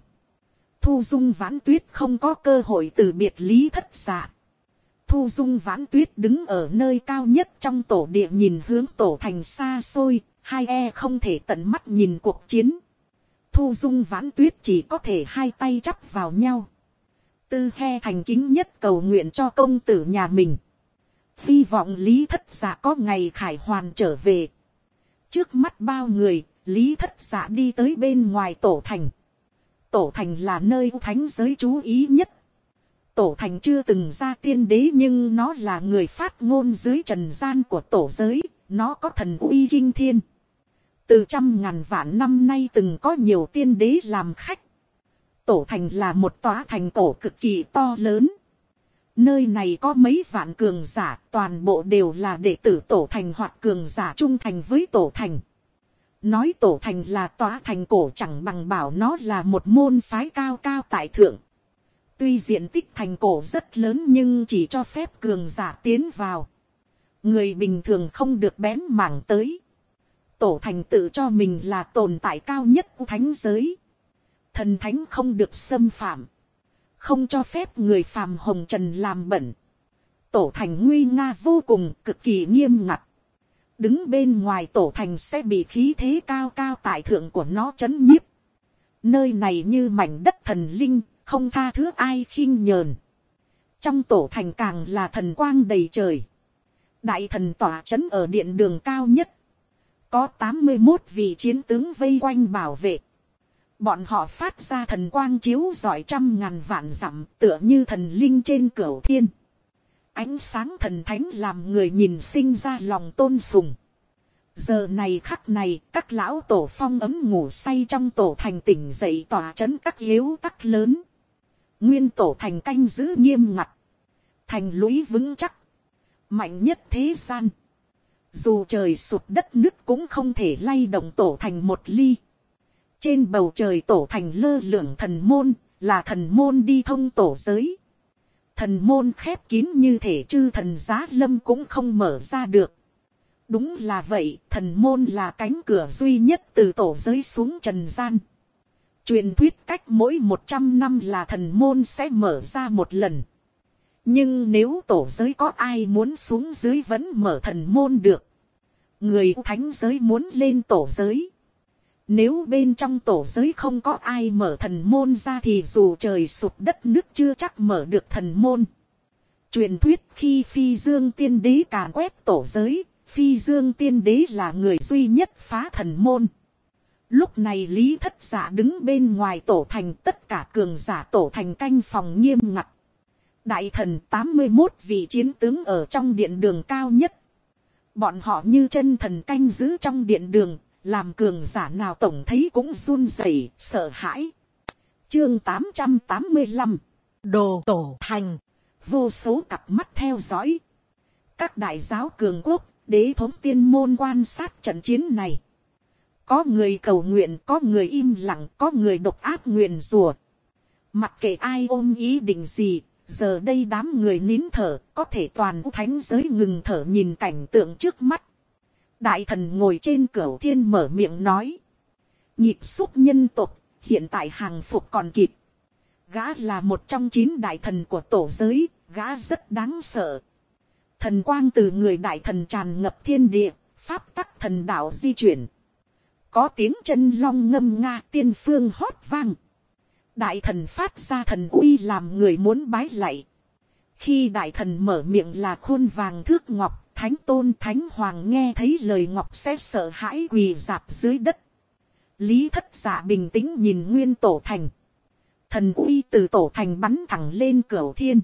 Thu Dung Vãn Tuyết không có cơ hội từ biệt Lý Thất Dạ. Thu Dung Vãn Tuyết đứng ở nơi cao nhất trong tổ địa, nhìn hướng tổ thành xa xôi, hai không thể tận mắt nhìn cuộc chiến. Thu Dung Vãn Tuyết chỉ có thể hai tay chắp vào nhau. Tư he thành kính nhất cầu nguyện cho công tử nhà mình. Hy vọng Lý Thất Dạ có ngày khải hoàn trở về. Trước mắt bao người, Lý Thất Dạ đi tới bên ngoài tổ thành. Tổ thành là nơi thánh giới chú ý nhất. Tổ thành chưa từng ra tiên đế, nhưng nó là người phát ngôn dưới trần gian của tổ giới. Nó có thần uy kinh thiên. Từ trăm ngàn vạn năm nay từng có nhiều tiên đế làm khách. Tổ thành là một tòa thành cổ cực kỳ to lớn. Nơi này có mấy vạn cường giả, toàn bộ đều là đệ tử tổ thành hoặc cường giả trung thành với tổ thành. Nói tổ thành là tòa thành cổ chẳng bằng bảo nó là một môn phái cao cao tại thượng. Tuy diện tích thành cổ rất lớn nhưng chỉ cho phép cường giả tiến vào. Người bình thường không được bén mảng tới. Tổ thành tự cho mình là tồn tại cao nhất của thánh giới. Thần thánh không được xâm phạm. Không cho phép người phàm hồng trần làm bẩn. Tổ thành nguy nga vô cùng, cực kỳ nghiêm ngặt. Đứng bên ngoài tổ thành sẽ bị khí thế cao cao tại thượng của nó trấn nhiếp. Nơi này như mảnh đất thần linh, không tha thứ ai khinh nhờn. Trong tổ thành càng là thần quang đầy trời. Đại thần tỏa trấn ở điện đường cao nhất. Có 81 vị chiến tướng vây quanh bảo vệ. Bọn họ phát ra thần quang chiếu rọi trăm ngàn vạn dặm, tựa như thần linh trên cửu thiên. Ánh sáng thần thánh làm người nhìn sinh ra lòng tôn sùng. Giờ này khắc này, các lão tổ phong ấm ngủ say trong tổ thành tỉnh dậy tỏa trấn các yếu tắc lớn. Nguyên tổ thành canh giữ nghiêm ngặt. Thành lũy vững chắc. Mạnh nhất thế gian. Dù trời sụp đất nứt cũng không thể lay động tổ thành một ly. Trên bầu trời tổ thành lơ lửng thần môn, là thần môn đi thông tổ giới. Thần môn khép kín như thể chư thần giá lâm cũng không mở ra được. Đúng là vậy, thần môn là cánh cửa duy nhất từ tổ giới xuống trần gian. Truyền thuyết cách mỗi 100 năm là thần môn sẽ mở ra một lần. Nhưng nếu tổ giới có ai muốn xuống dưới vẫn mở thần môn được. Người thánh giới muốn lên tổ giới. Nếu bên trong tổ giới không có ai mở thần môn ra thì dù trời sụp đất nước chưa chắc mở được thần môn. Truyền thuyết khi Phi Dương tiên đế càn quét tổ giới, Phi Dương tiên đế là người duy nhất phá thần môn. Lúc này Lý Thất Dạ đứng bên ngoài tổ thành, tất cả cường giả tổ thành canh phòng nghiêm ngặt. Đại thần 81 vị chiến tướng ở trong điện đường cao nhất. Bọn họ như chân thần canh giữ trong điện đường, Làm cường giả nào tổng thấy cũng run rẩy, sợ hãi. Chương 885. Đồ tổ thành. Vô số cặp mắt theo dõi. Các đại giáo cường quốc, đế thống tiên môn quan sát trận chiến này. Có người cầu nguyện, có người im lặng, có người độc ác nguyền rủa. Mặc kệ ai ôm ý định gì, giờ đây đám người nín thở, có thể toàn thánh giới ngừng thở nhìn cảnh tượng trước mắt. Đại thần ngồi trên cửu thiên mở miệng nói. Nhịp xúc nhân tộc, hiện tại hàng phục còn kịp. Gã là một trong 9 đại thần của tổ giới, gã rất đáng sợ. Thần quang từ người đại thần tràn ngập thiên địa, pháp tắc thần đạo di chuyển. Có tiếng chân long ngâm nga tiên phương hót vang. Đại thần phát ra thần uy làm người muốn bái lạy. Khi đại thần mở miệng là khuôn vàng thước ngọc, thánh tôn thánh hoàng nghe thấy lời ngọc sẽ sợ hãi quỳ rạp dưới đất. Lý Thất Dạ bình tĩnh nhìn nguyên tổ thành. Thần uy từ tổ thành bắn thẳng lên cửu thiên.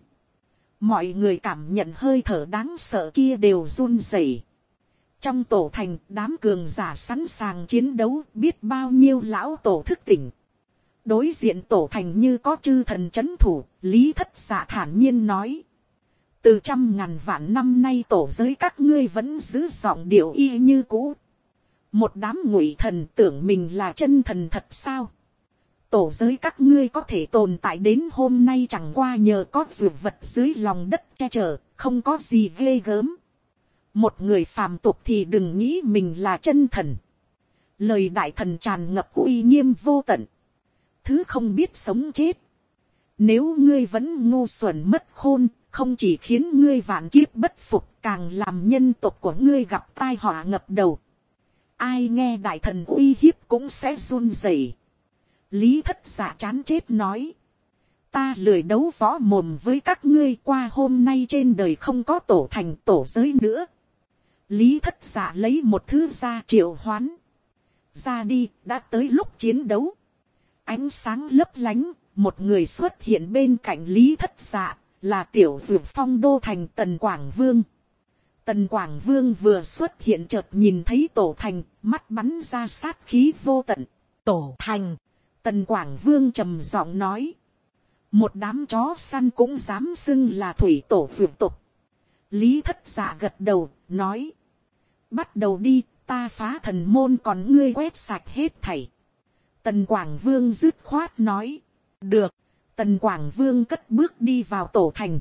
Mọi người cảm nhận hơi thở đáng sợ kia đều run rẩy. Trong tổ thành, đám cường giả sẵn sàng chiến đấu, biết bao nhiêu lão tổ thức tỉnh. Đối diện tổ thành như có chư thần chấn thủ, Lý Thất Dạ thản nhiên nói. Từ trăm ngàn vạn năm nay tổ giới các ngươi vẫn giữ giọng điệu y như cũ. Một đám ngụy thần tưởng mình là chân thần thật sao? Tổ giới các ngươi có thể tồn tại đến hôm nay chẳng qua nhờ có dược vật dưới lòng đất che chở, không có gì ghê gớm. Một người phàm tục thì đừng nghĩ mình là chân thần. Lời đại thần tràn ngập uy nghiêm vô tận. Thứ không biết sống chết. Nếu ngươi vẫn ngu xuẩn mất khôn, không chỉ khiến ngươi vạn kiếp bất phục, càng làm nhân tộc của ngươi gặp tai họa ngập đầu. Ai nghe đại thần uy hiếp cũng sẽ run rẩy. Lý Thất Dạ chán chết nói. Ta lười đấu võ mồm với các ngươi, qua hôm nay trên đời không có tổ thành tổ giới nữa. Lý Thất Dạ lấy một thứ ra triệu hoán. Ra đi, đã tới lúc chiến đấu. Ánh sáng lấp lánh, một người xuất hiện bên cạnh Lý Thất Dạ, là tiểu dược phong đô thành Tần Quảng Vương. Tần Quảng Vương vừa xuất hiện chợt nhìn thấy tổ thành, mắt bắn ra sát khí vô tận. Tổ thành. Tần Quảng Vương trầm giọng nói. Một đám chó săn cũng dám xưng là thủy tổ vượt tục. Lý Thất Dạ gật đầu, nói. Bắt đầu đi, ta phá thần môn còn ngươi quét sạch hết thảy. Tần Quảng Vương dứt khoát nói. Được. Tần Quảng Vương cất bước đi vào tổ thành.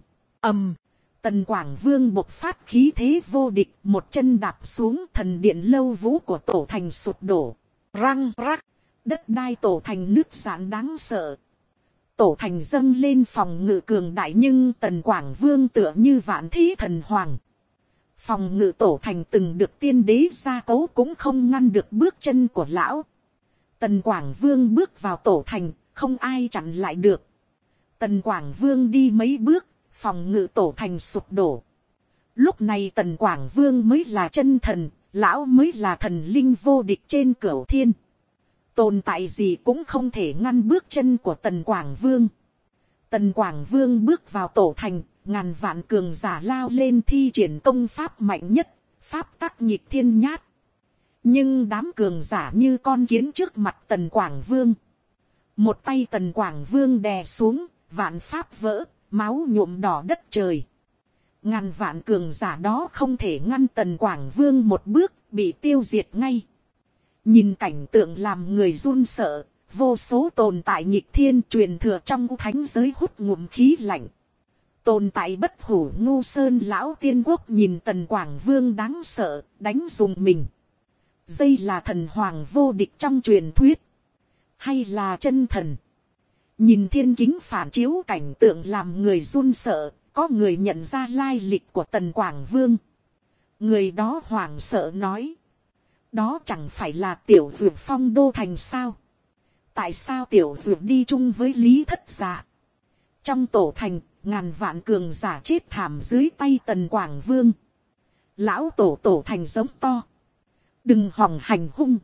Tần Quảng Vương bộc phát khí thế vô địch, một chân đạp xuống, thần điện lâu vũ của tổ thành sụp đổ. Răng rắc. Đất đai tổ thành nứt rạn đáng sợ. Tổ thành dâng lên phòng ngự cường đại, nhưng Tần Quảng Vương tựa như vạn thí thần hoàng. Phòng ngự tổ thành từng được tiên đế gia cố cũng không ngăn được bước chân của lão. Tần Quảng Vương bước vào tổ thành, không ai chặn lại được. Tần Quảng Vương đi mấy bước, phòng ngự tổ thành sụp đổ. Lúc này Tần Quảng Vương mới là chân thần, lão mới là thần linh vô địch trên cửu thiên. Tồn tại gì cũng không thể ngăn bước chân của Tần Quảng Vương. Tần Quảng Vương bước vào tổ thành, ngàn vạn cường giả lao lên thi triển công pháp mạnh nhất, pháp tắc nhịp thiên nhát. Nhưng đám cường giả như con kiến trước mặt Tần Quảng Vương. Một tay Tần Quảng Vương đè xuống, vạn pháp vỡ, máu nhuộm đỏ đất trời. Ngàn vạn cường giả đó không thể ngăn Tần Quảng Vương một bước, bị tiêu diệt ngay. Nhìn cảnh tượng làm người run sợ, vô số tồn tại nghịch thiên truyền thừa trong thánh giới hút ngụm khí lạnh. Tồn tại bất hủ ngu sơn lão tiên quốc nhìn Tần Quảng Vương đáng sợ, đánh dùng mình. Đây là thần hoàng vô địch trong truyền thuyết. Hay là chân thần? Nhìn thiên kính phản chiếu cảnh tượng làm người run sợ, có người nhận ra lai lịch của Tần Quảng Vương. Người đó hoảng sợ nói. Đó chẳng phải là tiểu dược phong đô thành sao? Tại sao tiểu dược đi chung với Lý Thất Dạ? Trong tổ thành, ngàn vạn cường giả chết thảm dưới tay Tần Quảng Vương. Lão tổ thành giống to. Đừng hòng hành hung.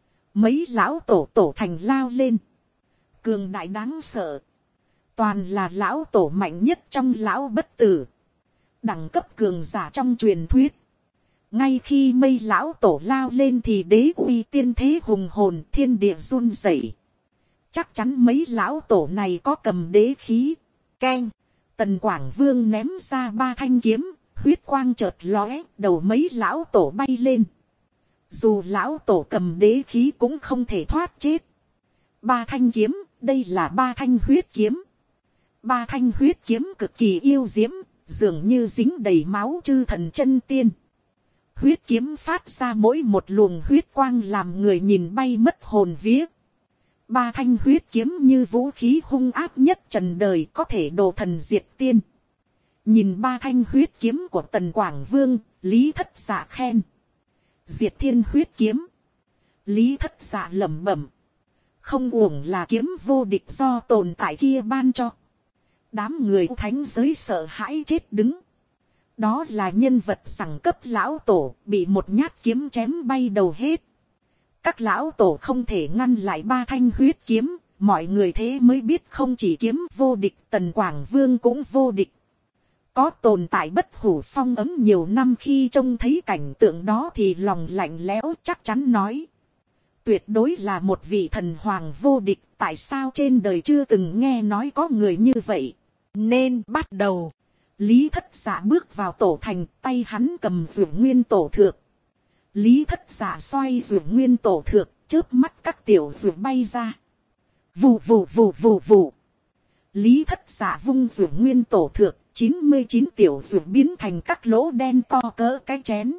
Mấy lão tổ thành lao lên. Cường đại đáng sợ. Toàn là lão tổ mạnh nhất trong lão bất tử. Đẳng cấp cường giả trong truyền thuyết. Ngay khi mây lão tổ lao lên thì đế uy tiên thế hùng hồn, thiên địa run rẩy. Chắc chắn mấy lão tổ này có cầm đế khí. Keng. Tần Quảng Vương ném ra 3 thanh kiếm, huyết quang chợt lóe, đầu mấy lão tổ bay lên. Dù lão tổ cầm đế khí cũng không thể thoát chết. 3 thanh kiếm, đây là 3 thanh huyết kiếm. 3 thanh huyết kiếm cực kỳ yêu diễm, dường như dính đầy máu chư thần chân tiên. Huyết kiếm phát ra mỗi một luồng huyết quang làm người nhìn bay mất hồn vía. 3 thanh huyết kiếm như vũ khí hung ác nhất trần đời, có thể độ thần diệt tiên. Nhìn 3 thanh huyết kiếm của Tần Quảng Vương, Lý Thất Dạ khen. Diệt thiên huyết kiếm. Lý Thất Dạ lẩm bẩm. Không uổng là kiếm vô địch do tồn tại kia ban cho. Đám người thánh giới sợ hãi chết đứng. Đó là nhân vật sẵn cấp lão tổ, bị một nhát kiếm chém bay đầu hết. Các lão tổ không thể ngăn lại 3 thanh huyết kiếm, mọi người thế mới biết không chỉ kiếm vô địch, Tần Quảng Vương cũng vô địch. Có tồn tại bất hủ phong ấm nhiều năm, khi trông thấy cảnh tượng đó thì lòng lạnh lẽo, chắc chắn nói. Tuyệt đối là một vị thần hoàng vô địch, tại sao trên đời chưa từng nghe nói có người như vậy. Nên bắt đầu. Lý Thất Dạ bước vào tổ thành, tay hắn cầm Dược Nguyên Tổ Thược. Lý Thất Dạ xoay Dược Nguyên Tổ Thược, chớp mắt các tiểu dược bay ra. Vù vù vù vù vù. Lý Thất Dạ vung Dược Nguyên Tổ Thược, 99 tiểu dược biến thành các lỗ đen to cỡ cái chén.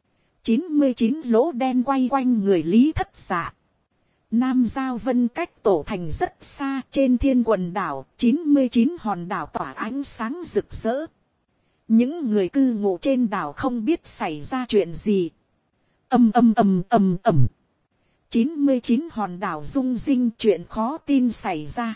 99 lỗ đen quay quanh người Lý Thất Dạ. Nam Giao Vân cách tổ thành rất xa, trên thiên quần đảo, 99 hòn đảo tỏa ánh sáng rực rỡ. Những người cư ngụ trên đảo không biết xảy ra chuyện gì. Ầm ầm ầm ầm ầm. 99 hòn đảo rung rinh, chuyện khó tin xảy ra.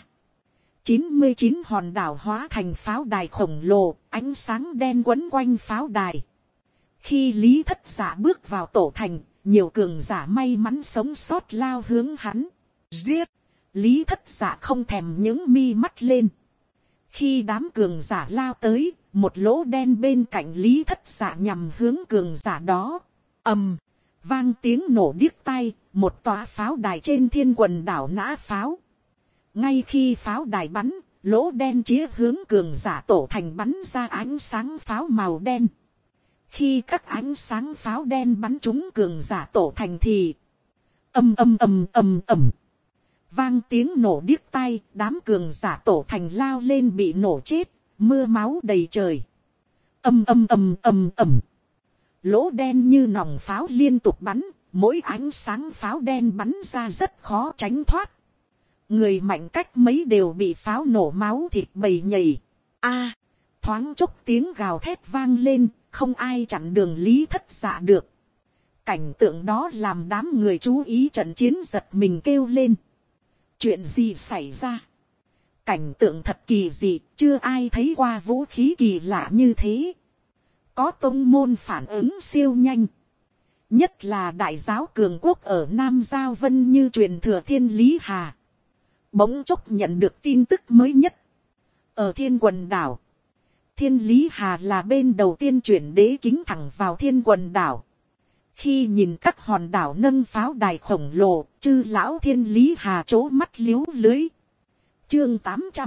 99 hòn đảo hóa thành pháo đài khổng lồ, ánh sáng đen quấn quanh pháo đài. Khi Lý Thất Dạ bước vào tổ thành, nhiều cường giả may mắn sống sót lao hướng hắn. Giết! Lý Thất Dạ không thèm những mi mắt lên. Khi đám cường giả lao tới, một lỗ đen bên cạnh Lý Thất Dạ nhằm hướng cường giả đó. Ầm! Vang tiếng nổ điếc tai, một tòa pháo đài trên thiên quần đảo nã pháo. Ngay khi pháo đài bắn, lỗ đen chĩa hướng cường giả tổ thành bắn ra ánh sáng pháo màu đen. Khi các ánh sáng pháo đen bắn trúng cường giả tổ thành thì ầm ầm ầm ầm ầm. Vang tiếng nổ điếc tai, đám cường giả tổ thành lao lên bị nổ chết, mưa máu đầy trời. Ầm ầm ầm ầm ầm. Lỗ đen như nòng pháo liên tục bắn, mỗi ánh sáng pháo đen bắn ra rất khó tránh thoát. Người mạnh cách mấy đều bị pháo nổ máu thịt bầy nhầy. A, thoáng chốc tiếng gào thét vang lên, không ai chặn đường Lý Thất Dạ được. Cảnh tượng đó làm đám người chú ý trận chiến giật mình kêu lên. Chuyện gì xảy ra? Cảnh tượng thật kỳ dị, chưa ai thấy qua vũ khí kỳ lạ như thế. Có tông môn phản ứng siêu nhanh. Nhất là đại giáo cường quốc ở Nam Giao Vân như truyền thừa Thiên Lý Hà. Bỗng chốc nhận được tin tức mới nhất. Ở thiên quần đảo, Thiên Lý Hà là bên đầu tiên chuyển đế kính thẳng vào thiên quần đảo. Khi nhìn các hòn đảo nâng pháo đài khổng lồ, chư lão Thiên Lý Hà trố mắt liếu lưới. Chương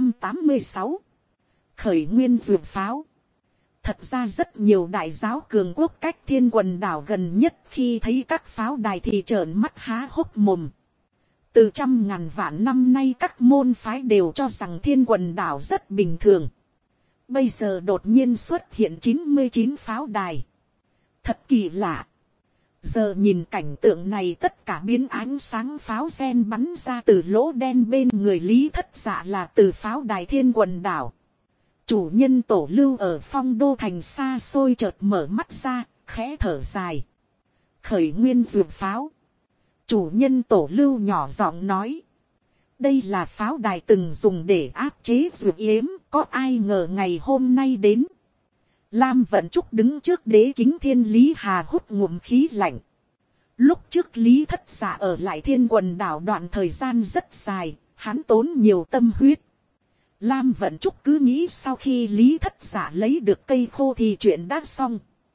886. Khởi nguyên dược pháo. Thật ra rất nhiều đại giáo cường quốc cách thiên quần đảo gần nhất khi thấy các pháo đài thì trợn mắt há hốc mồm. Từ trăm ngàn vạn năm nay các môn phái đều cho rằng thiên quần đảo rất bình thường. Bây giờ đột nhiên xuất hiện 99 pháo đài. Thật kỳ lạ. Giờ nhìn cảnh tượng này, tất cả biến ánh sáng pháo sen bắn ra từ lỗ đen bên người Lý Thất Dạ là từ pháo đài thiên quần đảo. Chủ nhân Tổ Lưu ở Phong Đô thành xa xôi chợt mở mắt ra, khẽ thở dài. Khởi nguyên dược pháo. Chủ nhân Tổ Lưu nhỏ giọng nói. Đây là pháo đài từng dùng để áp chế dược yếm, có ai ngờ ngày hôm nay đến. Lam Vận Trúc đứng trước đế kính Thiên Lý Hà hút ngụm khí lạnh. Lúc trước Lý Thất Dạ ở lại thiên quần đảo đoạn thời gian rất dài, hắn tốn nhiều tâm huyết. Lam Vận Trúc cứ nghĩ sau khi Lý Thất Dạ lấy được cây khô thì chuyện đã xong.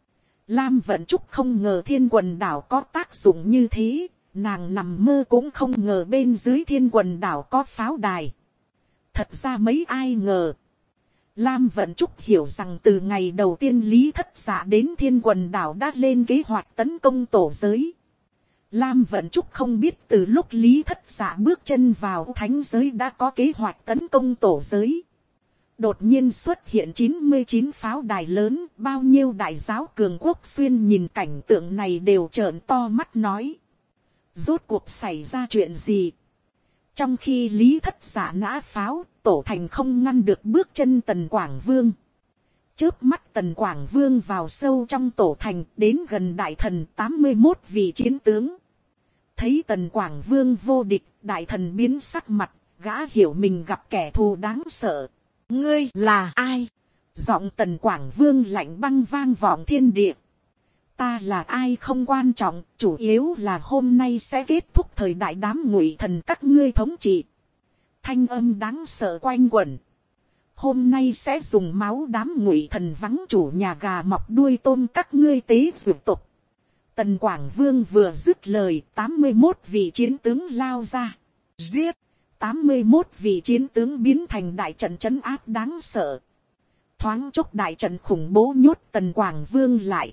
Lam Vận Trúc không ngờ Thiên Quần Đảo có tác dụng như thế. Nàng nằm mơ cũng không ngờ bên dưới Thiên Quần Đảo có pháo đài. Thật ra mấy ai ngờ. Lam Vận Trúc hiểu rằng từ ngày đầu tiên Lý Thất Dạ đến Thiên Quần Đảo đã lên kế hoạch tấn công tổ giới. Lam Vận Trúc không biết từ lúc Lý Thất Dạ bước chân vào thánh giới đã có kế hoạch tấn công tổ giới. Đột nhiên xuất hiện 99 pháo đài lớn, bao nhiêu đại giáo cường quốc xuyên nhìn cảnh tượng này đều trợn to mắt nói. Rốt cuộc xảy ra chuyện gì? Trong khi Lý Thất Dạ nã pháo, tổ thành không ngăn được bước chân Tần Quảng Vương. Chớp mắt Tần Quảng Vương vào sâu trong tổ thành, đến gần đại thần 81 vị chiến tướng. Thấy Tần Quảng Vương vô địch, đại thần biến sắc mặt, gã hiểu mình gặp kẻ thù đáng sợ. Ngươi là ai? Giọng Tần Quảng Vương lạnh băng vang vọng thiên địa. Ta là ai không quan trọng, chủ yếu là hôm nay sẽ kết thúc thời đại đám ngụy thần các ngươi thống trị. Thanh âm đáng sợ quanh quẩn. Hôm nay sẽ dùng máu đám ngụy thần vắng chủ nhà gà mọc đuôi tôm các ngươi tế dược tục. Tần Quảng Vương vừa dứt lời, 81 vị chiến tướng lao ra. Giết! 81 vị chiến tướng biến thành đại trận trấn áp đáng sợ. Thoáng chốc đại trận khủng bố nhốt Tần Quảng Vương lại.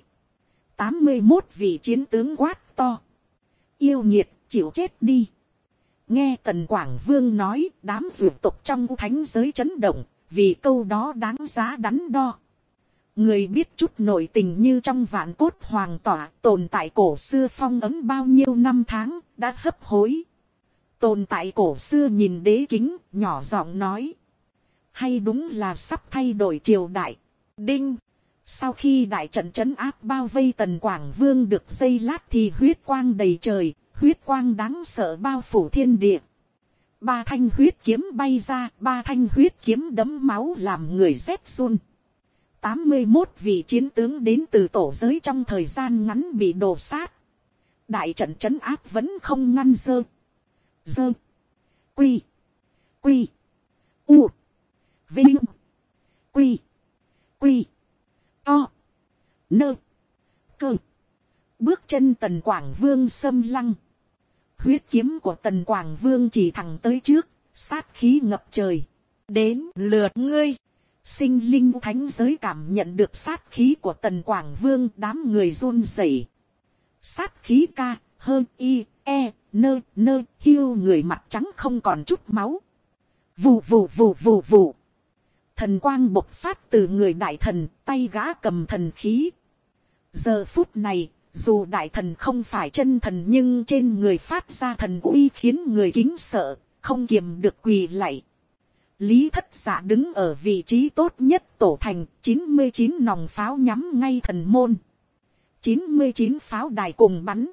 81 vị chiến tướng quát to. Yêu nghiệt, chịu chết đi. Nghe Tần Quảng Vương nói, đám dược tộc trong thánh giới chấn động, vì câu đó đáng giá đắn đo. Người biết chút nội tình như trong vạn cốt hoàng tỏa, tồn tại cổ xưa phong ấm bao nhiêu năm tháng, đã hấp hối. Tồn tại cổ xưa nhìn đế kính, nhỏ giọng nói. Hay đúng là sắp thay đổi triều đại. Đinh! Sau khi đại trận trấn áp bao vây Tần Quảng Vương được giây lát thì huyết quang đầy trời, huyết quang đáng sợ bao phủ thiên địa. 3 thanh huyết kiếm bay ra, 3 thanh huyết kiếm đấm máu làm người rét run. 81 vị chiến tướng đến từ tổ giới trong thời gian ngắn bị đổ sát. Đại trận trấn áp vẫn không ngăn dơ. Quy. U. Vinh. Quy. To. Nơ. Cơ. Bước chân Tần Quảng Vương xâm lăng. Huyết kiếm của Tần Quảng Vương chỉ thẳng tới trước, sát khí ngập trời. Đến lượt ngươi. Sinh linh thánh giới cảm nhận được sát khí của Tần Quảng Vương, đám người run rẩy. Sát khí ca, hơn y, e, nơ, hiu, người mặt trắng không còn chút máu. Vù. Thần quang bộc phát từ người đại thần, tay gã cầm thần khí. Giờ phút này, dù đại thần không phải chân thần nhưng trên người phát ra thần uy khiến người kính sợ, không kiềm được quỳ lạy. Lý Thất Dạ đứng ở vị trí tốt nhất tổ thành, 99 nòng pháo nhắm ngay thần môn. 99 pháo đài cùng bắn.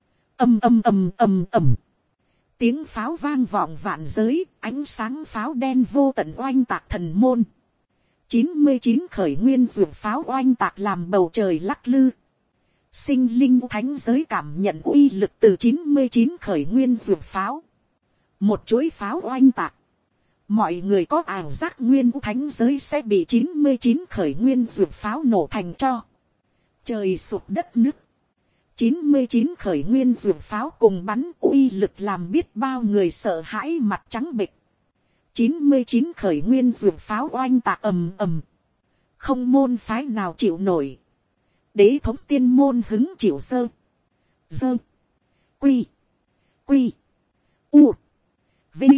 Ầm. Tiếng pháo vang vọng vạn giới, ánh sáng pháo đen vô tận oanh tạc thần môn. 99 khởi nguyên dược pháo oanh tạc làm bầu trời lắc lư. Sinh linh thánh giới cảm nhận uy lực từ 99 khởi nguyên dược pháo. Một chuỗi pháo oanh tạc. Mọi người có ảo giác nguyên thánh giới sẽ bị 99 khởi nguyên dược pháo nổ thành tro. Trời sụp đất nứt. 99 khởi nguyên dược pháo cùng bắn uy lực làm biết bao người sợ hãi mặt trắng bệch. 99 khởi nguyên dược pháo oanh tạc ầm. Không môn phái nào chịu nổi. Đế thống tiên môn hứng chịu dơ. Quy. U. Vinh.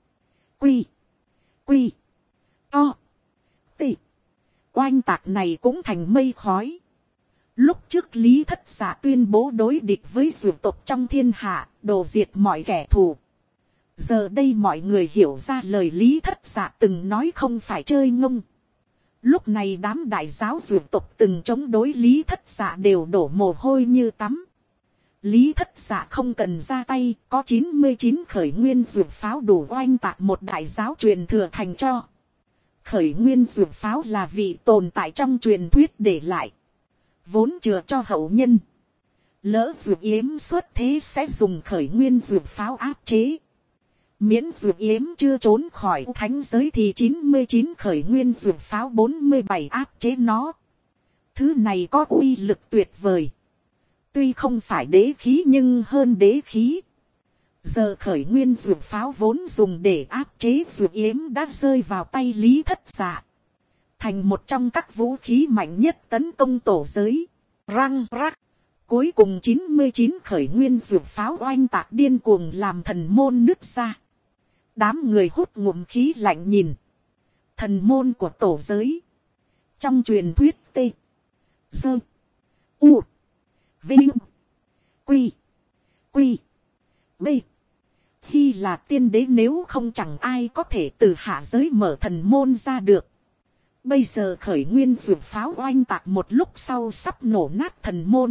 Quy. To. Tị. Oanh tạc này cũng thành mây khói. Lúc trước Lý Thất Dạ tuyên bố đối địch với dược tộc trong thiên hạ, đồ diệt mọi kẻ thù. Giờ đây mọi người hiểu ra lời Lý Thất Dạ từng nói không phải chơi ngông. Lúc này đám đại giáo dược tộc từng chống đối Lý Thất Dạ đều đổ mồ hôi như tắm. Lý Thất Dạ không cần ra tay, có 99 khởi nguyên dược pháo đủ oanh tạc một đại giáo truyền thừa thành cho. Khởi nguyên dược pháo là vị tồn tại trong truyền thuyết để lại. Vốn chừa cho hậu nhân. Lỡ dược yếm xuất thế sẽ dùng khởi nguyên dược pháo áp chế. Miễn dược yếm chưa trốn khỏi thánh giới thì 99 khởi nguyên dược pháo 47 áp chế nó. Thứ này có uy lực tuyệt vời. Tuy không phải đế khí nhưng hơn đế khí. Giờ khởi nguyên dược pháo vốn dùng để áp chế dược yếm đã rơi vào tay Lý Thất Dạ. Thành một trong các vũ khí mạnh nhất tấn công tổ giới. Răng rắc. Cuối cùng 99 khởi nguyên dược pháo oanh tạc điên cuồng làm thần môn nứt ra. Đám người hút ngụm khí lạnh nhìn. Thần môn của tổ giới. Trong truyền thuyết T. Dơ. U. Vinh. Quy. Quy. B. Khi là tiên đế nếu không chẳng ai có thể từ hạ giới mở thần môn ra được. Bây giờ khởi nguyên dược pháo oanh tạc một lúc sau sắp nổ nát thần môn.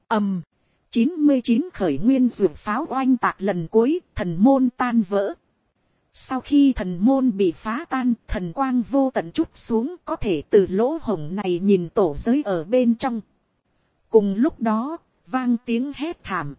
99 khởi nguyên dược pháo oanh tạc lần cuối, thần môn tan vỡ. Sau khi thần môn bị phá tan, thần quang vô tận chút xuống, có thể từ lỗ hổng này nhìn tổ giới ở bên trong. Cùng lúc đó, vang tiếng hét thảm.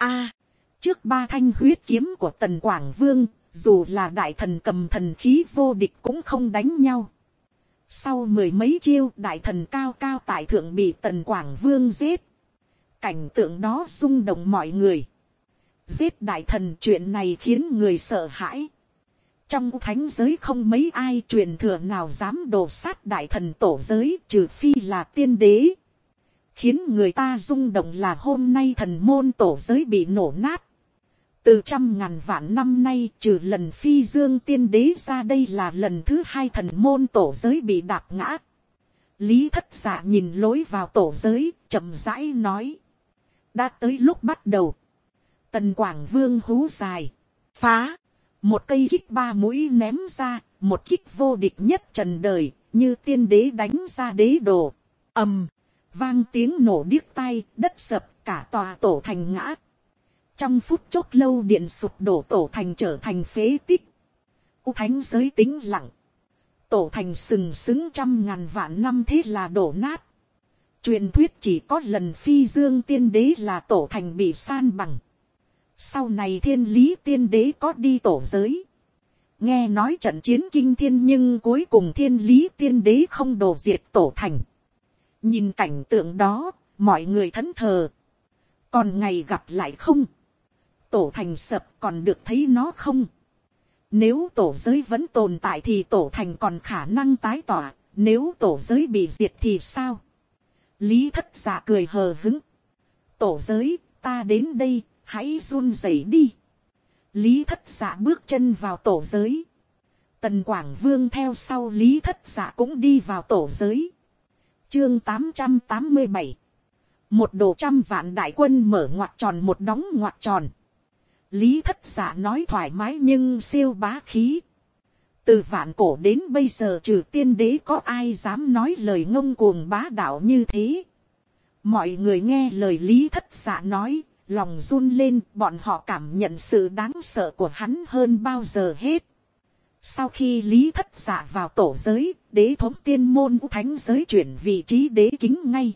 Trước 3 thanh huyết kiếm của Tần Quảng Vương, dù là đại thần cầm thần khí vô địch cũng không đánh nhau. Sau 10 mấy chiêu, đại thần cao cao tại thượng bị Tần Quảng Vương giết. Cảnh tượng đó rung động mọi người. Giết đại thần, chuyện này khiến người sợ hãi. Trong thánh giới không mấy ai truyền thừa nào dám đổ sát đại thần tổ giới, trừ phi là tiên đế. Khiến người ta rung động là hôm nay thần môn tổ giới bị nổ nát. Từ trăm ngàn vạn năm nay, trừ lần phi dương tiên đế ra, đây là lần thứ 2 thần môn tổ giới bị đạp ngã. Lý Thất Dạ nhìn lối vào tổ giới, chậm rãi nói. Đã tới lúc bắt đầu. Tần Quảng Vương hú dài. Phá. Một cây kích 3 mũi ném ra, một kích vô địch nhất trần đời, như tiên đế đánh ra đế đồ. Vang tiếng nổ điếc tai, đất sập, cả tòa tổ thành ngã. Trong phút chốc lâu điện sụp đổ, tổ thành trở thành phế tích. Thánh giới tĩnh lặng. Tổ thành sừng sững trăm ngàn vạn năm thế là đổ nát. Truyền thuyết chỉ có lần phi dương tiên đế là tổ thành bị san bằng. Sau này thiên lý tiên đế có đi tổ giới. Nghe nói trận chiến kinh thiên nhưng cuối cùng thiên lý tiên đế không đổ diệt tổ thành. Nhìn cảnh tượng đó, mọi người thẫn thờ. Còn ngày gặp lại không? Tổ thành sập còn được thấy nó không? Nếu tổ giới vẫn tồn tại thì tổ thành còn khả năng tái tỏa. Nếu tổ giới bị diệt thì sao? Lý Thất Dạ cười hờ hững. Tổ giới, ta đến đây, hãy run rẩy đi. Lý Thất Dạ bước chân vào tổ giới. Tần Quảng Vương theo sau Lý Thất Dạ cũng đi vào tổ giới. Chương 887. Một đồ trăm vạn đại quân mở ngoặc tròn, một đóng ngoặc tròn. Lý Thất Dạ nói thoải mái nhưng siêu bá khí. Từ vạn cổ đến bây giờ trừ tiên đế có ai dám nói lời ngông cuồng bá đạo như thế. Mọi người nghe lời Lý Thất Dạ nói, lòng run lên, bọn họ cảm nhận sự đáng sợ của hắn hơn bao giờ hết. Sau khi Lý Thất Dạ vào tổ giới, đế thống tiên môn thánh giới chuyển vị trí đế kính ngay.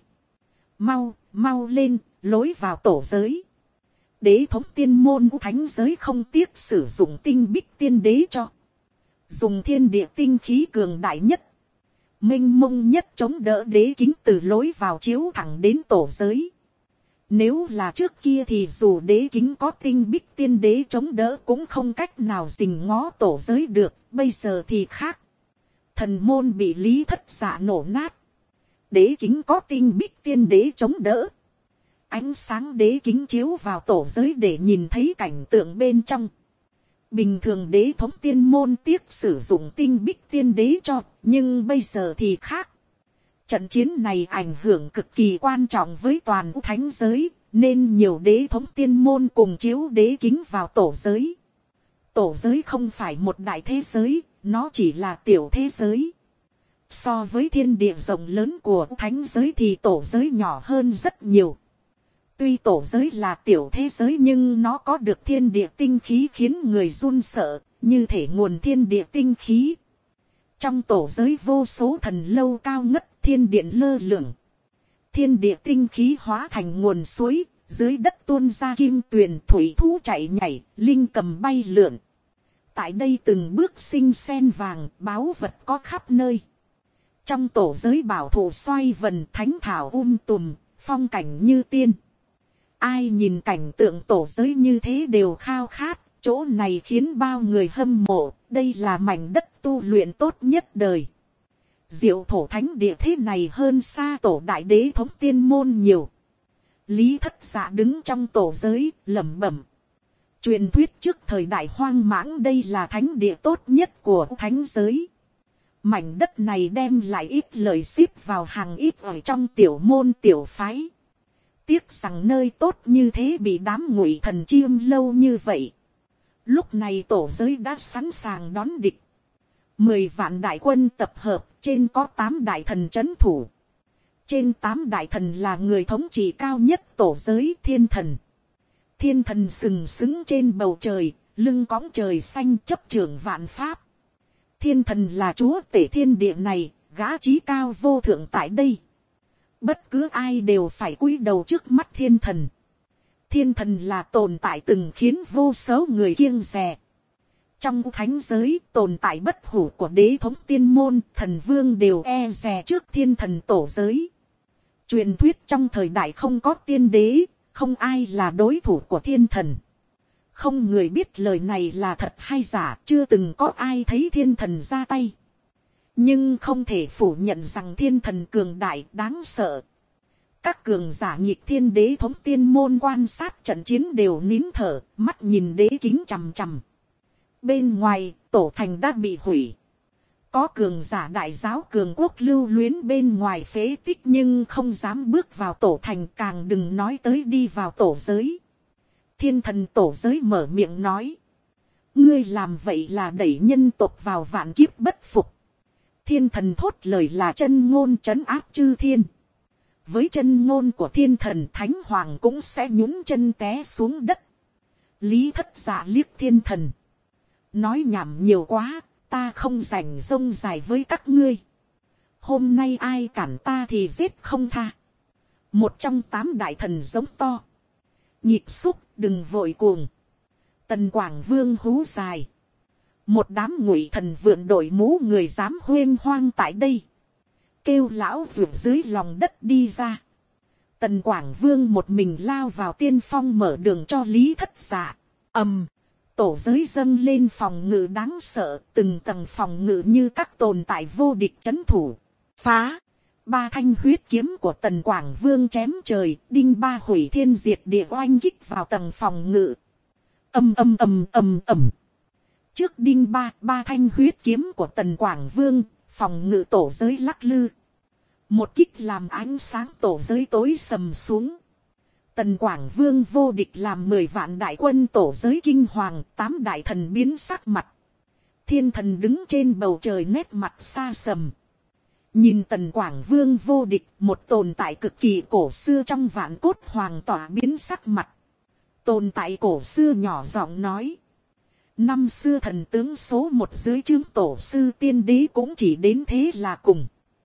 Mau lên, lối vào tổ giới. Đế thống tiên môn thánh giới không tiếc sử dụng tinh bích tiên đế cho. Dùng thiên địa tinh khí cường đại nhất, mênh mông nhất chống đỡ đế kính từ lối vào chiếu thẳng đến tổ giới. Nếu là trước kia thì dù đế kính có tinh bích tiên đế chống đỡ cũng không cách nào rình ngó tổ giới được. Bây giờ thì khác. Thần môn bị Lý Thất Dạ nổ nát. Đế kính có tinh bích tiên đế chống đỡ. Ánh sáng đế kính chiếu vào tổ giới để nhìn thấy cảnh tượng bên trong. Bình thường đế thống tiên môn tiếc sử dụng tinh bích tiên đế cho, nhưng bây giờ thì khác. Trận chiến này ảnh hưởng cực kỳ quan trọng với toàn thánh giới, nên nhiều đế thống tiên môn cùng chiếu đế kính vào tổ giới. Tổ giới không phải một đại thế giới, nó chỉ là tiểu thế giới. So với thiên địa rộng lớn của thánh giới thì tổ giới nhỏ hơn rất nhiều. Tuy tổ giới là tiểu thế giới nhưng nó có được thiên địa tinh khí khiến người run sợ, như thể nguồn thiên địa tinh khí. Trong tổ giới vô số thần lâu cao ngất, thiên điện lơ lửng. Thiên địa tinh khí hóa thành nguồn suối, dưới đất tuôn ra kim tuyền, thủy thú chạy nhảy, linh cầm bay lượn. Tại đây từng bước sinh sen vàng, báu vật có khắp nơi. Trong tổ giới bảo thủ xoay vần, thánh thảo tùm, phong cảnh như tiên. Ai nhìn cảnh tượng tổ giới như thế đều khao khát, chỗ này khiến bao người hâm mộ, đây là mảnh đất tu luyện tốt nhất đời. Diệu thổ thánh địa thế này hơn xa tổ đại đế thống tiên môn nhiều. Lý Thất Dạ đứng trong tổ giới, lẩm bẩm. Truyền thuyết trước thời đại hoang mãng đây là thánh địa tốt nhất của thánh giới. Mảnh đất này đem lại ít lời xếp vào hàng ít ở trong tiểu môn tiểu phái. Tiếc rằng nơi tốt như thế bị đám Ngụy Thần chiêm lâu như vậy. Lúc này tổ giới đã sẵn sàng đón địch. 10 vạn đại quân tập hợp, trên có 8 đại thần trấn thủ. Trên 8 đại thần là người thống trị cao nhất tổ giới thiên thần. Thiên thần sừng sững trên bầu trời, lưng cõng trời xanh chấp trưởng vạn pháp. Thiên thần là chúa tể thiên địa này, gã trí cao vô thượng tại đây. Bất cứ ai đều phải cúi đầu trước mắt thiên thần. Thiên thần là tồn tại từng khiến vô số người kiêng dè. Trong thánh giới tồn tại bất hủ của đế thống tiên môn, thần vương đều e dè trước thiên thần tổ giới. Truyền thuyết trong thời đại không có tiên đế, không ai là đối thủ của thiên thần. Không người biết lời này là thật hay giả, chưa từng có ai thấy thiên thần ra tay. Nhưng không thể phủ nhận rằng thiên thần cường đại đáng sợ. Các cường giả nghịch thiên đế thống tiên môn quan sát trận chiến đều nín thở, mắt nhìn đế kính chằm chằm. Bên ngoài, tổ thành đã bị hủy. Có cường giả đại giáo cường quốc lưu luyến bên ngoài phế tích nhưng không dám bước vào tổ thành, càng đừng nói tới đi vào tổ giới. Thiên thần tổ giới mở miệng nói. Ngươi làm vậy là đẩy nhân tộc vào vạn kiếp bất phục. Thiên thần thốt lời là chân ngôn trấn áp chư thiên. Với chân ngôn của thiên thần, thánh hoàng cũng sẽ nhún chân té xuống đất. Lý Thất Dạ liếc thiên thần. Nói nhảm nhiều quá, ta không rảnh rông dài với các ngươi. Hôm nay ai cản ta thì giết không tha. Một trong 8 đại thần giống to. Nhịp xúc, đừng vội cuồng. Tần Quảng Vương hú dài. Một đám Ngụy Thần vượn đội mũ người dám huyên hoang tại đây. Kêu lão vượt dưới lòng đất đi ra. Tần Quảng Vương một mình lao vào tiên phong mở đường cho Lý Thất Dạ. Tổ giới dâng lên phòng ngự đáng sợ, từng tầng phòng ngự như các tồn tại vô địch trấn thủ. Phá! 3 thanh huyết kiếm của Tần Quảng Vương chém trời, đinh 3 hủy thiên diệt địa oanh kích vào tầng phòng ngự. Trước đinh 3 thanh huyết kiếm của Tần Quảng Vương, phòng ngự tổ giới lắc lư. Một kích làm ánh sáng tổ giới tối sầm xuống. Tần Quảng Vương vô địch làm 10 vạn đại quân tổ giới kinh hoàng, 8 đại thần biến sắc mặt. Thiên thần đứng trên bầu trời nét mặt xa sầm. Nhìn Tần Quảng Vương vô địch, một tồn tại cực kỳ cổ xưa trong vạn cốt hoàng tỏa biến sắc mặt. Tồn tại cổ xưa nhỏ giọng nói. Năm xưa thần tướng số 1 dưới trướng tổ sư tiên đế cũng chỉ đến thế là cùng.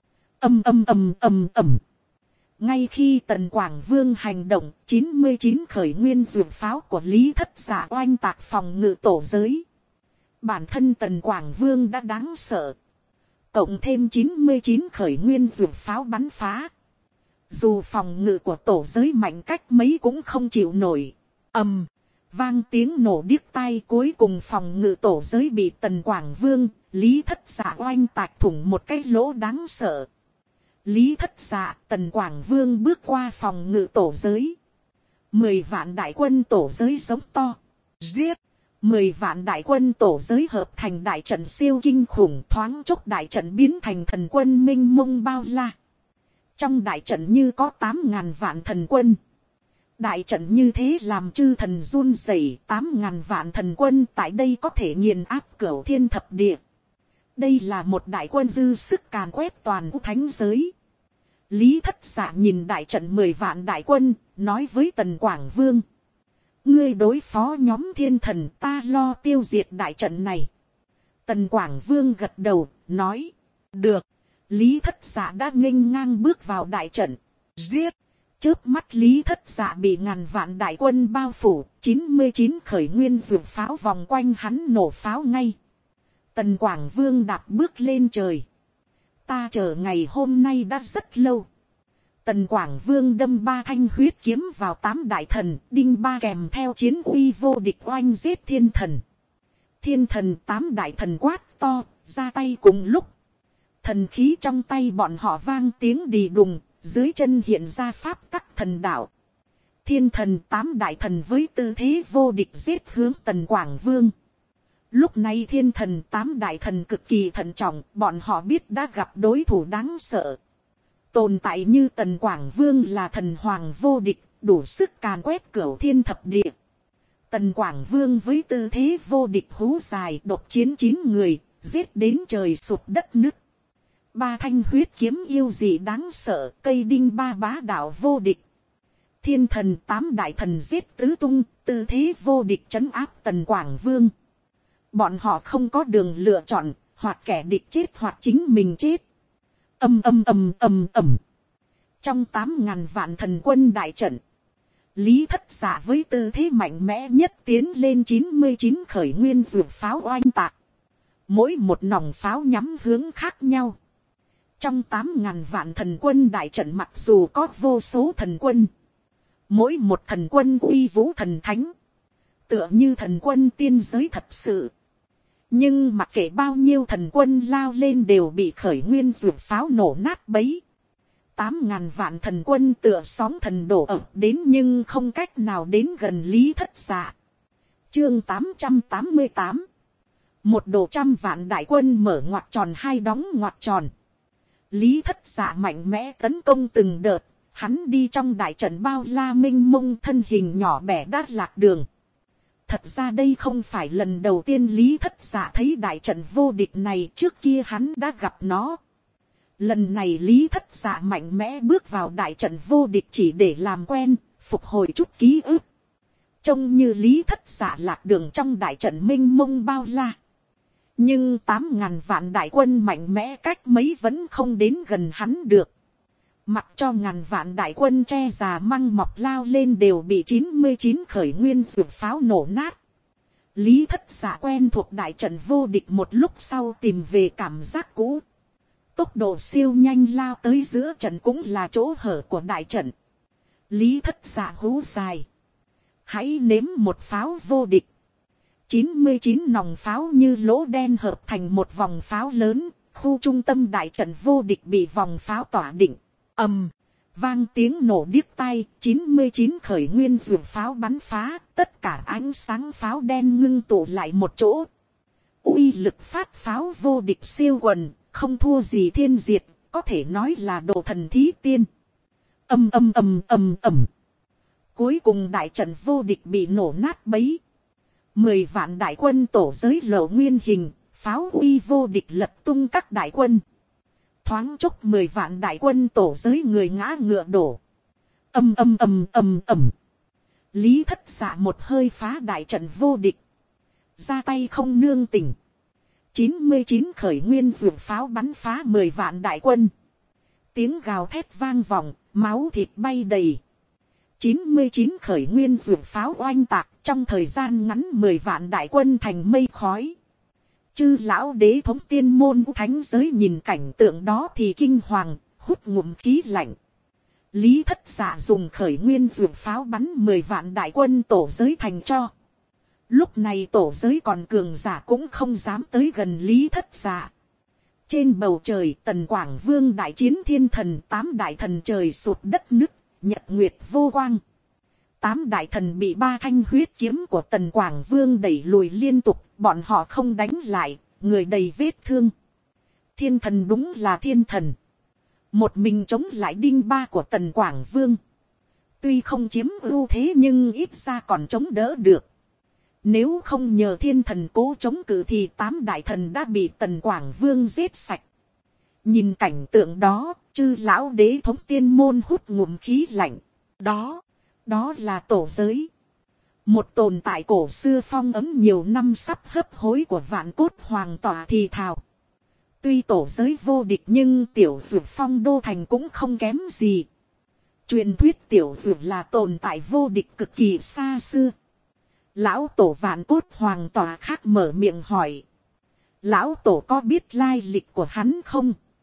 Ngay khi Tần Quảng Vương hành động, 99 khởi nguyên dược pháo của Lý Thất Dạ oanh tạc phòng ngự tổ giới. Bản thân Tần Quảng Vương đã đáng sợ. Cộng thêm 99 khởi nguyên dược pháo bắn phá. Dù phòng ngự của tổ giới mạnh cách mấy cũng không chịu nổi. Vang tiếng nổ điếc tai, cuối cùng phòng ngự tổ giới bị Tần Quảng Vương, Lý Thất Dạ oanh tạc thủng một cái lỗ đáng sợ. Lý Thất Dạ, Tần Quảng Vương bước qua phòng ngự tổ giới. 10 vạn đại quân tổ giới giống to. Giết! 10 vạn đại quân tổ giới hợp thành đại trận siêu kinh khủng, thoáng chốc đại trận biến thành thần quân minh mông bao la. Trong đại trận như có 8.000 vạn thần quân. Đại trận như thế làm chư thần run rẩy, 8.000 vạn thần quân tại đây có thể nghiền áp cửu thiên thập địa. Đây là một đại quân dư sức càn quét toàn thánh giới. Lý Thất Dạ nhìn đại trận 10 vạn đại quân, nói với Tần Quảng Vương. Ngươi đối phó nhóm thiên thần, ta lo tiêu diệt đại trận này. Tần Quảng Vương gật đầu, nói. Được. Lý Thất Dạ đã nghênh ngang bước vào đại trận. Giết. Chớp mắt Lý Thất Dạ bị ngàn vạn đại quân bao phủ, 99 khởi nguyên dược pháo vòng quanh hắn nổ pháo ngay. Tần Quảng Vương đạp bước lên trời. Ta chờ ngày hôm nay đã rất lâu. Tần Quảng Vương đâm 3 thanh huyết kiếm vào 8 đại thần, đinh 3 kèm theo chiến uy vô địch oanh giết thiên thần. Thiên thần 8 đại thần quát to, ra tay cùng lúc. Thần khí trong tay bọn họ vang tiếng đì đùng, dưới chân hiện ra pháp tắc thần đạo. Thiên thần 8 đại thần với tư thế vô địch giết hướng Tần Quảng Vương. Lúc này thiên thần 8 đại thần cực kỳ thận trọng, bọn họ biết đã gặp đối thủ đáng sợ. Tồn tại như Tần Quảng Vương là thần hoàng vô địch, đủ sức càn quét cửu thiên thập địa. Tần Quảng Vương với tư thế vô địch hú dài độc chiến 9 người, giết đến trời sụp đất nứt. 3 thanh huyết kiếm yêu dị đáng sợ, cây đinh 3 bá đạo vô địch. Thiên thần 8 đại thần giết tứ tung, tư thế vô địch trấn áp Tần Quảng Vương. Bọn họ không có đường lựa chọn, hoặc kẻ địch chết hoặc chính mình chết. Trong 8.000 vạn thần quân đại trận, Lý Thất Dạ với tư thế mạnh mẽ nhất tiến lên 99 khởi nguyên dược pháo oanh tạc. Mỗi một nòng pháo nhắm hướng khác nhau. Trong 8.000 vạn thần quân đại trận mặc dù có vô số thần quân, mỗi một thần quân uy vũ thần thánh, tựa như thần quân tiên giới thật sự. Nhưng mặc kệ bao nhiêu thần quân lao lên đều bị khởi nguyên dược pháo nổ nát bấy. 8.000 vạn thần quân tựa sóng thần đổ ập đến nhưng không cách nào đến gần Lý Thất Dạ. Chương 888. Một đồ 100 vạn đại quân mở ngoặc tròn hai đóng ngoặc tròn. Lý Thất Dạ mạnh mẽ tấn công từng đợt, hắn đi trong đại trận bao la minh mông, thân hình nhỏ bé đát lạc đường. Thật ra đây không phải lần đầu tiên Lý Thất Dạ thấy đại trận vô địch này, trước kia hắn đã gặp nó. Lần này Lý Thất Dạ mạnh mẽ bước vào đại trận vô địch chỉ để làm quen, phục hồi chút ký ức. Trông như Lý Thất Dạ lạc đường trong đại trận minh mông bao la. Nhưng 8.000 vạn đại quân mạnh mẽ cách mấy vẫn không đến gần hắn được. Mặc cho ngàn vạn đại quân tre già măng mọc lao lên đều bị 99 khởi nguyên dược pháo nổ nát. Lý Thất Dạ quen thuộc đại trận vô địch một lúc sau tìm về cảm giác cũ. Tốc độ siêu nhanh lao tới giữa trận cũng là chỗ hở của đại trận. Lý Thất Dạ hú dài. Hãy nếm một pháo vô địch. 99 nòng pháo như lỗ đen hợp thành một vòng pháo lớn. Khu trung tâm đại trận vô địch bị vòng pháo tỏa định. Vang tiếng nổ điếc tai, 99 khởi nguyên dược pháo bắn phá, tất cả ánh sáng pháo đen ngưng tụ lại một chỗ. Uy lực phát pháo vô địch siêu quần, không thua gì thiên diệt, có thể nói là đồ thần thí tiên. Cuối cùng đại trận vô địch bị nổ nát bấy. 10 vạn đại quân tổ giới lộ nguyên hình, pháo uy vô địch lật tung các đại quân. Thoáng chốc 10 vạn đại quân tổ giới người ngã ngựa đổ. Lý Thất Dạ một hơi phá đại trận vô địch. Ra tay không nương tình. 99 khởi nguyên dược pháo bắn phá 10 vạn đại quân. Tiếng gào thét vang vọng, máu thịt bay đầy. 99 khởi nguyên dược pháo oanh tạc, trong thời gian ngắn 10 vạn đại quân thành mây khói. Chư lão đế thống tiên môn thánh giới nhìn cảnh tượng đó thì kinh hoàng, hút ngụm khí lạnh. Lý Thất Dạ dùng khởi nguyên dược pháo bắn 10 vạn đại quân tổ giới thành cho. Lúc này tổ giới còn cường giả cũng không dám tới gần Lý Thất Dạ. Trên bầu trời Tần Quảng Vương đại chiến thiên thần, 8 đại thần trời sụp đất nứt, nhật nguyệt vô quang. 8 đại thần bị 3 thanh huyết kiếm của Tần Quảng Vương đẩy lùi liên tục, bọn họ không đánh lại, người đầy vết thương. Thiên thần đúng là thiên thần. Một mình chống lại đinh 3 của Tần Quảng Vương. Tuy không chiếm ưu thế nhưng ít ra còn chống đỡ được. Nếu không nhờ thiên thần cố chống cự thì 8 đại thần đã bị Tần Quảng Vương giết sạch. Nhìn cảnh tượng đó, chư lão đế thống tiên môn hút ngụm khí lạnh. Đó là tổ giới. Một tồn tại cổ xưa phong ấm nhiều năm sắp hấp hối của vạn cốt hoàng tỏa thì thào. Tuy tổ giới vô địch nhưng tiểu dược phong đô thành cũng không kém gì. Truyền thuyết tiểu dược là tồn tại vô địch cực kỳ xa xưa. Lão tổ vạn cốt hoàng tỏa khác mở miệng hỏi. Lão tổ có biết lai lịch của hắn không?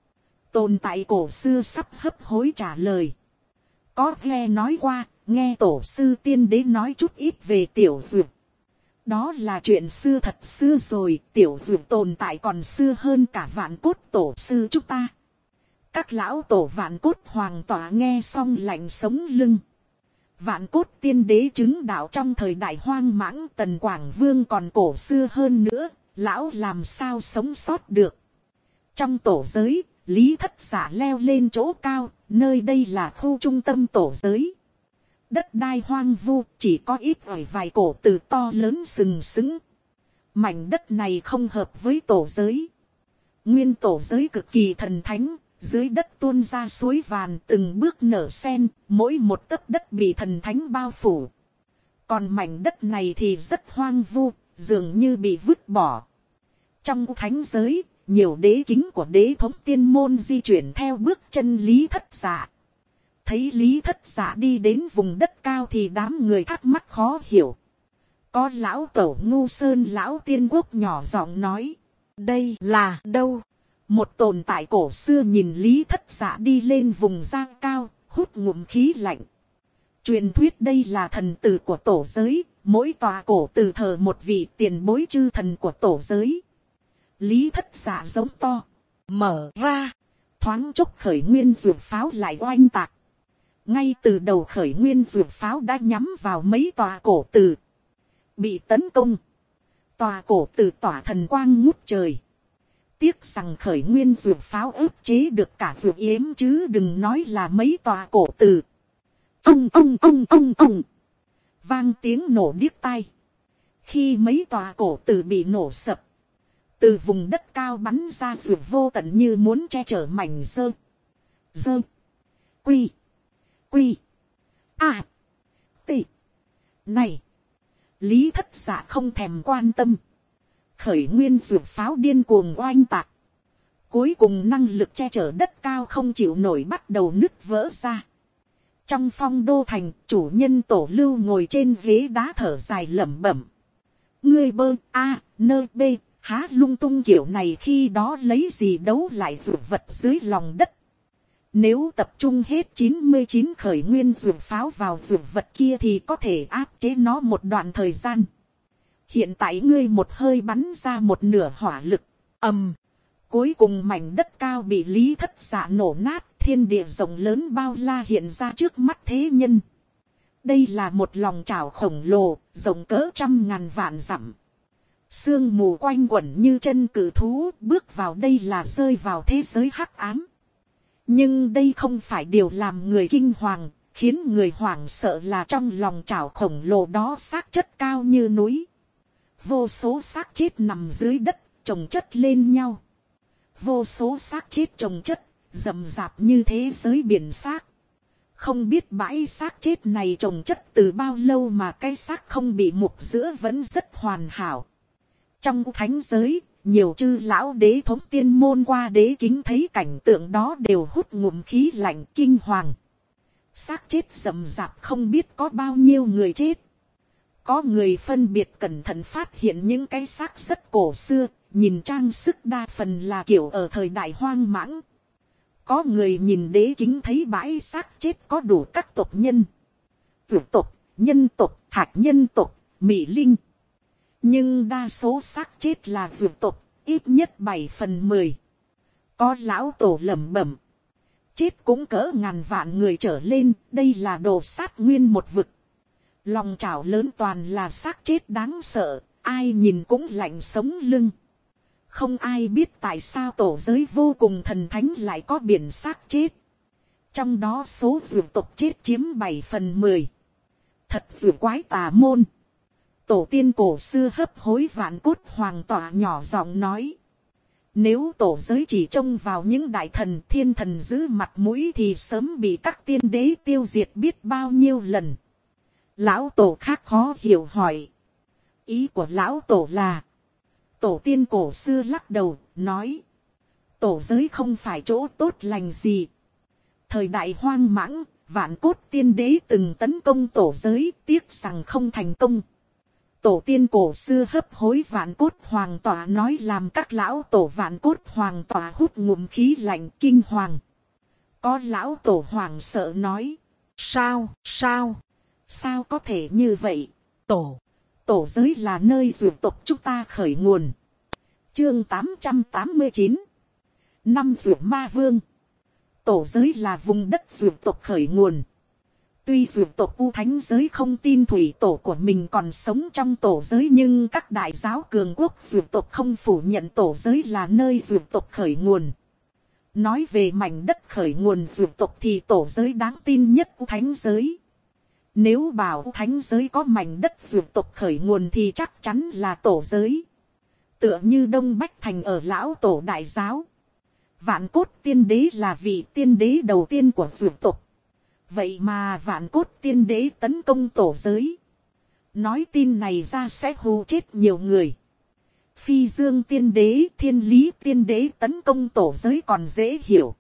Tồn tại cổ xưa sắp hấp hối trả lời. Có nghe nói qua, nghe tổ sư tiên đế nói chút ít về tiểu dược. Đó là chuyện xưa thật xưa rồi, tiểu dược tồn tại còn xưa hơn cả vạn cốt tổ sư chúng ta. Các lão tổ vạn cốt hoàng tỏa nghe xong lạnh sống lưng. Vạn cốt tiên đế chứng đạo trong thời đại hoang mãng, Tần Quảng Vương còn cổ xưa hơn nữa, lão làm sao sống sót được. Trong tổ giới, Lý Thất Giả leo lên chỗ cao, nơi đây là khu trung tâm tổ giới. Đất đai hoang vu, chỉ có ít ỏi vài cổ từ to lớn sừng sững. Mảnh đất này không hợp với tổ giới. Nguyên tổ giới cực kỳ thần thánh, dưới đất tuôn ra suối vàn từng bước nở sen, mỗi một tấc đất bị thần thánh bao phủ. Còn mảnh đất này thì rất hoang vu, dường như bị vứt bỏ. Trong thánh giới, nhiều đế kính của đế thống tiên môn di chuyển theo bước chân Lý Thất Giả. Thấy Lý Thất Giả đi đến vùng đất cao thì đám người thắc mắc khó hiểu. Có lão tổ Ngu Sơn lão tiên quốc nhỏ giọng nói. Đây là đâu? Một tồn tại cổ xưa nhìn Lý Thất Giả đi lên vùng giang cao, hút ngụm khí lạnh. Truyền thuyết đây là thần tử của tổ giới, mỗi tòa cổ tử thờ một vị tiền bối chư thần của tổ giới. Lý Thất Giả giống to, mở ra, thoáng chốc khởi nguyên dược pháo lại oanh tạc. Ngay từ đầu khởi nguyên dược pháo đã nhắm vào mấy tòa cổ tử. Bị tấn công. Tòa cổ tử tỏa thần quang ngút trời. Tiếc rằng khởi nguyên dược pháo ức chế được cả dược yếm chứ đừng nói là mấy tòa cổ tử. Ông. Vang tiếng nổ điếc tai. Khi mấy tòa cổ tử bị nổ sập. Từ vùng đất cao bắn ra dược vô tận như muốn che chở mảnh dơ. Quy. Này. Lý Thất Giả không thèm quan tâm. Khởi nguyên dược pháo điên cuồng oanh tạc. Cuối cùng năng lực che chở đất cao không chịu nổi bắt đầu nứt vỡ ra. Trong phong đô thành, chủ nhân tổ Lưu ngồi trên ghế đá thở dài lẩm bẩm. Ngươi bơ nơ bê há lung tung kiểu này khi đó lấy gì đấu lại dược vật dưới lòng đất. Nếu tập trung hết 99 khởi nguyên dược pháo vào dược vật kia thì có thể áp chế nó một đoạn thời gian. Hiện tại ngươi một hơi bắn ra một nửa hỏa lực. Cuối cùng mảnh đất cao bị Lý Thất Giả nổ nát, thiên địa rộng lớn bao la hiện ra trước mắt thế nhân. Đây là một lòng chảo khổng lồ, rộng cỡ 100.000 vạn dặm. Sương mù quanh quẩn như chân cự thú, bước vào đây là rơi vào thế giới hắc ám. Nhưng đây không phải điều làm người kinh hoàng, khiến người hoảng sợ là trong lòng chảo khổng lồ đó xác chất cao như núi. Vô số xác chết nằm dưới đất, chồng chất lên nhau. Vô số xác chết chồng chất, rậm rạp như thế giới biển xác. Không biết bãi xác chết này chồng chất từ bao lâu mà cái xác không bị mục giữa vẫn rất hoàn hảo. Trong thánh giới, nhiều chư lão đế thống tiên môn qua đế kính thấy cảnh tượng đó đều hút ngụm khí lạnh kinh hoàng. Xác chết rậm rạp không biết có bao nhiêu người chết. Có người phân biệt cẩn thận phát hiện những cái xác rất cổ xưa, nhìn trang sức đa phần là kiểu ở thời đại hoang mãng. Có người nhìn đế kính thấy bãi xác chết có đủ các tộc nhân. Vượt tộc, nhân tộc, thạch nhân tộc, mỹ linh. Nhưng đa số xác chết là vượt tộc, ít nhất 7/10. Có lão tổ lẩm bẩm. Chết cũng cỡ ngàn vạn người trở lên, đây là đồ sát nguyên một vực. Lòng chảo lớn toàn là xác chết đáng sợ, ai nhìn cũng lạnh sống lưng. Không ai biết tại sao tổ giới vô cùng thần thánh lại có biển xác chết. Trong đó số dược tộc chết chiếm 7/10. Thật dược quái tà môn. Tổ tiên cổ xưa hấp hối vạn cốt hoàng tỏa nhỏ giọng nói. Nếu tổ giới chỉ trông vào những đại thần thiên thần giữ mặt mũi thì sớm bị các tiên đế tiêu diệt biết bao nhiêu lần. Lão tổ khác khó hiểu hỏi. Ý của lão tổ là. Tổ tiên cổ xưa lắc đầu, nói. Tổ giới không phải chỗ tốt lành gì. Thời đại hoang mãng, vạn cốt tiên đế từng tấn công tổ giới, tiếc rằng không thành công. Tổ tiên cổ xưa hấp hối vạn cốt hoàng tỏa nói làm các lão tổ vạn cốt hoàng tỏa hút ngụm khí lạnh kinh hoàng. Có lão tổ hoàng sợ nói. Sao có thể như vậy? Tổ giới là nơi dược tộc chúng ta khởi nguồn. Chương 889. Năm dược ma vương. Tổ giới là vùng đất dược tộc khởi nguồn. Tuy dược tộc U Thánh giới không tin thủy tổ của mình còn sống trong tổ giới, nhưng các đại giáo cường quốc dược tộc không phủ nhận tổ giới là nơi dược tộc khởi nguồn. Nói về mảnh đất khởi nguồn dược tộc thì tổ giới đáng tin nhất U Thánh giới. Nếu bảo U Thánh giới có mảnh đất dược tộc khởi nguồn thì chắc chắn là tổ giới. Tựa như Đông Bách Thành ở lão tổ đại giáo. Vạn cốt tiên đế là vị tiên đế đầu tiên của dược tộc. Vậy mà vạn cốt tiên đế tấn công tổ giới. Nói tin này ra sẽ hù chết nhiều người. Phi dương tiên đế, thiên lý tiên đế tấn công tổ giới còn dễ hiểu.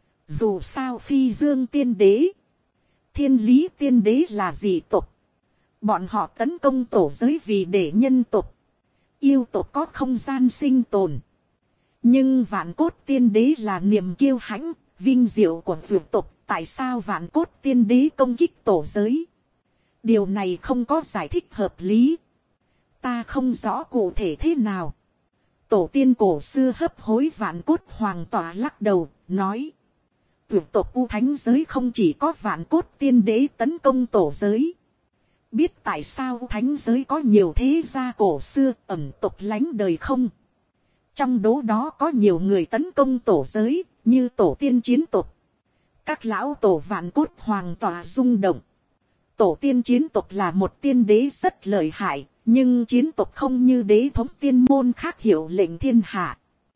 Dù sao phi dương tiên đế, thiên lý tiên đế là dị tộc. Bọn họ tấn công tổ giới vì để nhân tộc, yêu tộc có không gian sinh tồn. Nhưng vạn cốt tiên đế là niềm kiêu hãnh, vinh diệu của dược tộc. Tại sao vạn cốt tiên đế công kích tổ giới? Điều này không có giải thích hợp lý. Ta không rõ cụ thể thế nào. Tổ tiên cổ xưa hấp hối vạn cốt hoàng tỏa lắc đầu, nói. Dược tộc U Thánh giới không chỉ có vạn cốt tiên đế tấn công tổ giới. Biết tại sao U Thánh giới có nhiều thế gia cổ xưa ẩn tộc lánh đời không? Trong đó có nhiều người tấn công tổ giới, như tổ tiên chiến tộc. Các lão tổ vạn cốt hoàng tỏa rung động. Tổ tiên chiến tộc là một tiên đế rất lợi hại, nhưng chiến tộc không như đế thống tiên môn khác hiệu lệnh thiên hạ.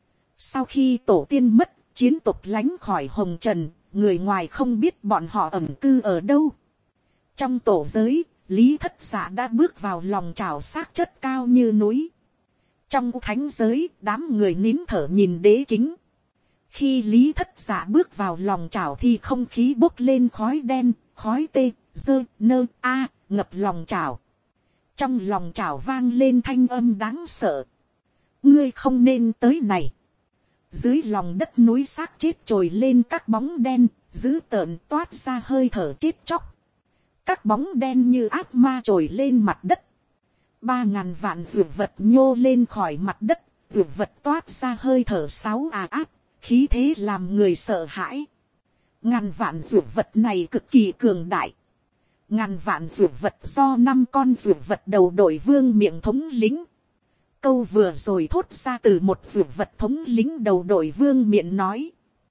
Sau khi tổ tiên mất, chiến tộc lánh khỏi hồng trần, người ngoài không biết bọn họ ẩn cư ở đâu. Trong tổ giới, Lý Thất Dạ đã bước vào lòng trào xác chất cao như núi. Trong thánh giới, đám người nín thở nhìn đế kính. Khi Lý Thất Dạ bước vào lòng chảo thì không khí bốc lên khói đen, khói tê, dơ, nơ, a, ngập lòng chảo. Trong lòng chảo vang lên thanh âm đáng sợ. Ngươi không nên tới này. Dưới lòng đất núi xác chết trồi lên các bóng đen, dữ tợn toát ra hơi thở chết chóc. Các bóng đen như ác ma trồi lên mặt đất. 3.000 vạn dược vật nhô lên khỏi mặt đất, dược vật toát ra hơi thở sáu ác. Khí thế làm người sợ hãi. Ngàn vạn dược vật này cực kỳ cường đại. Ngàn vạn dược vật do 5 con dược vật đầu đội vương miệng thống lĩnh. Câu vừa rồi thốt ra từ một dược vật thống lĩnh đầu đội vương miệng nói.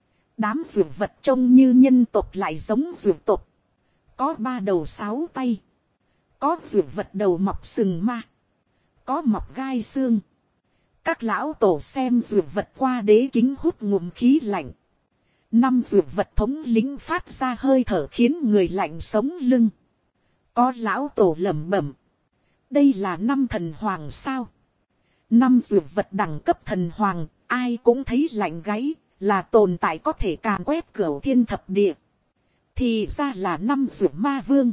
Đám dược vật trông như nhân tộc lại giống dược tộc. Có 3 đầu 6 tay. Có dược vật đầu mọc sừng ma. Có mọc gai xương. Các lão tổ xem dược vật qua đế kính hút ngụm khí lạnh. 5 dược vật thống lĩnh phát ra hơi thở khiến người lạnh sống lưng. Có lão tổ lẩm bẩm. Đây là 5 thần hoàng sao? 5 dược vật đẳng cấp thần hoàng, ai cũng thấy lạnh gáy, là tồn tại có thể càn quét cửu thiên thập địa. Thì ra là 5 dược ma vương.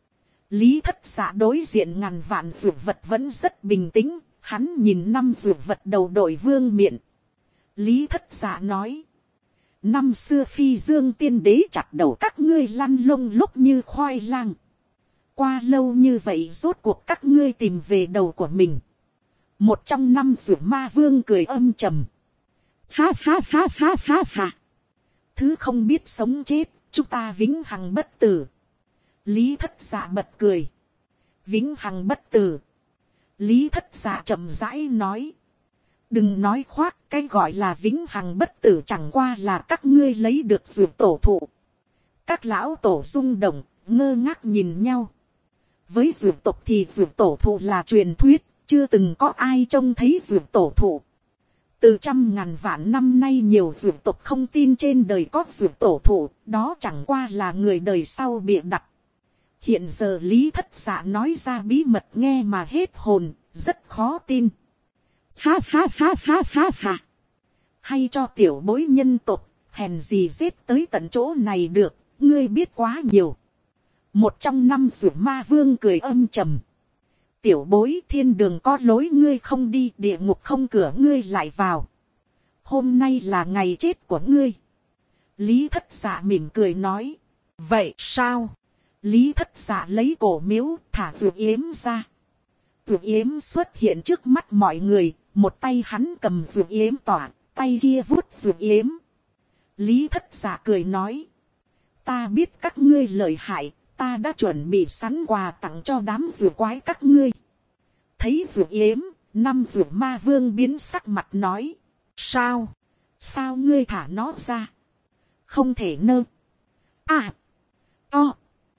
Lý Thất Dạ đối diện ngàn vạn dược vật vẫn rất bình tĩnh. Hắn nhìn 5 dược vật đầu đội vương miện. Lý Thất Dạ nói. Năm xưa phi dương tiên đế chặt đầu các ngươi lăn lông lốc như khoai lang. Qua lâu như vậy rốt cuộc các ngươi tìm về đầu của mình. Một trong 5 dược ma vương cười âm trầm. Ha ha ha ha ha ha. Thứ không biết sống chết, chúng ta vĩnh hằng bất tử. Lý Thất Dạ bật cười. Vĩnh hằng bất tử. Lý Thất Dạ chậm rãi nói. Đừng nói khoác, cái gọi là vĩnh hằng bất tử chẳng qua là các ngươi lấy được dược tổ thụ. Các lão tổ rung động, ngơ ngác nhìn nhau. Với dược tộc thì dược tổ thụ là truyền thuyết, chưa từng có ai trông thấy dược tổ thụ. Từ 100.000 vạn năm nay nhiều dược tộc không tin trên đời có dược tổ thụ, đó chẳng qua là người đời sau bịa đặt. Hiện giờ Lý Thất Dạ nói ra bí mật nghe mà hết hồn, rất khó tin. Ha ha ha ha ha ha. Hay cho tiểu bối nhân tộc, hèn gì giết tới tận chỗ này được, ngươi biết quá nhiều. Một trong 5 dược ma vương cười âm trầm. tiểu bối, thiên đường có lối ngươi không đi, địa ngục không cửa ngươi lại vào. Hôm nay là ngày chết của ngươi. Lý Thất Dạ mỉm cười nói. Vậy sao? Lý Thất Dạ lấy cổ miếu thả Dược Yếm ra. Dược Yếm xuất hiện trước mắt mọi người. Một tay hắn cầm Dược Yếm tỏa, tay kia vuốt Dược Yếm. Lý Thất Dạ cười nói. Ta biết các ngươi lợi hại. Ta đã chuẩn bị sẵn quà tặng cho đám rùa quái các ngươi. Thấy Dược Yếm, 5 rùa ma vương biến sắc mặt nói. Sao? Sao ngươi thả nó ra? Không thể nơ. À. To.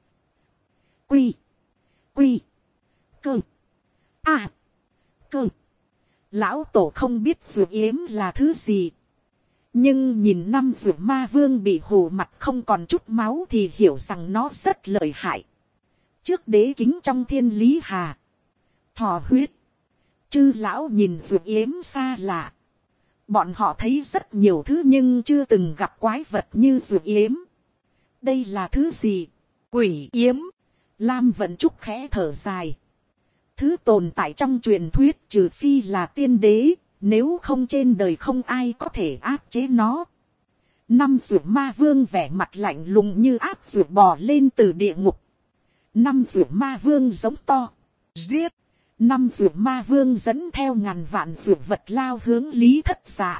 Quy. Quy. Cơ. À. Cơ. Lão tổ không biết Dược Yếm là thứ gì. Nhưng nhìn 5 rùa ma vương bị hù mặt không còn chút máu thì hiểu rằng nó rất lợi hại. Trước đế kính trong thiên lý hà. Thò huyết. Chư lão nhìn Dược Yếm xa lạ. Bọn họ thấy rất nhiều thứ nhưng chưa từng gặp quái vật như Dược Yếm. Đây là thứ gì? Quỷ yếm. Lam Vận Trúc khẽ thở dài. Thứ tồn tại trong truyền thuyết trừ phi là tiên đế. Nếu không trên đời không ai có thể áp chế nó. 5 rùa ma vương vẻ mặt lạnh lùng như áp rùa bò lên từ địa ngục. 5 rùa ma vương giống to. Giết. 5 rùa ma vương dẫn theo ngàn vạn rùa vật lao hướng Lý Thất Dạ.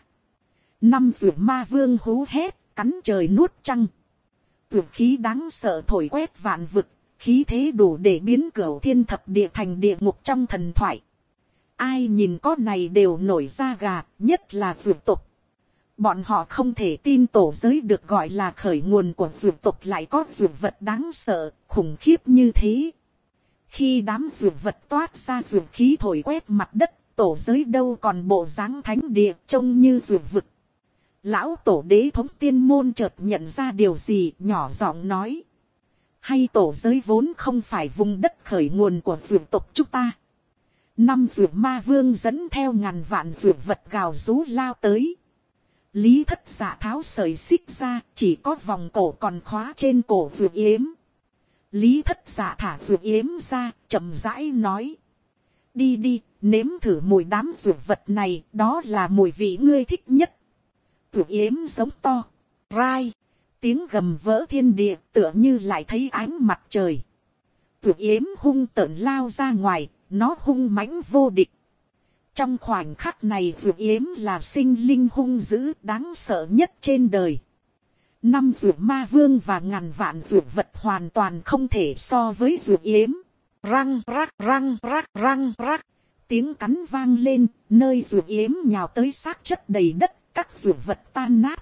5 rùa ma vương hú hét, cắn trời nuốt trăng. Tuyệt khí đáng sợ thổi quét vạn vực, khí thế đủ để biến cửu thiên thập địa thành địa ngục trong thần thoại. Ai nhìn con này đều nổi da gà, nhất là dược tục. Bọn họ không thể tin tổ giới được gọi là khởi nguồn của dược tục lại có dược vật đáng sợ, khủng khiếp như thế. Khi đám dược vật toát ra dược khí thổi quét mặt đất, tổ giới đâu còn bộ dáng thánh địa trông như dược vực. Lão tổ đế thống tiên môn chợt nhận ra điều gì, nhỏ giọng nói. Hay tổ giới vốn không phải vùng đất khởi nguồn của dược tục chúng ta. 5 rùa ma vương dẫn theo ngàn vạn rùa vật gào rú lao tới. Lý Thất Dạ tháo sợi xích ra, chỉ có vòng cổ còn khóa trên cổ Dược Yếm. Lý Thất Dạ thả Dược Yếm ra, chậm rãi nói. Đi đi, nếm thử mùi đám rùa vật này, đó là mùi vị ngươi thích nhất. Dược Yếm giống to. Rai. Tiếng gầm vỡ thiên địa tựa như lại thấy ánh mặt trời. Dược Yếm hung tợn lao ra ngoài. Nó hung mãnh vô địch. Trong khoảnh khắc này Dược Yếm là sinh linh hung dữ đáng sợ nhất trên đời. 5 rùa ma vương và ngàn vạn rùa vật hoàn toàn không thể so với Dược Yếm. Răng rắc răng rắc răng rắc. Tiếng cắn vang lên, nơi Dược Yếm nhào tới xác chất đầy đất, các rùa vật tan nát.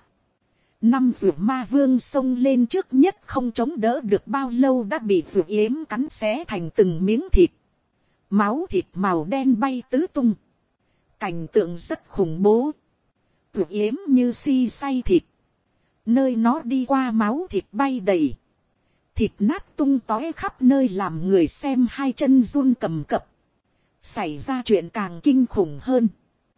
5 rùa ma vương xông lên trước nhất không chống đỡ được bao lâu đã bị Dược Yếm cắn xé thành từng miếng thịt. Máu thịt màu đen bay tứ tung. Cảnh tượng rất khủng bố. Dược Yếm như si say thịt. Nơi nó đi qua máu thịt bay đầy. Thịt nát tung tóe khắp nơi làm người xem hai chân run cầm cập. Xảy ra chuyện càng kinh khủng hơn.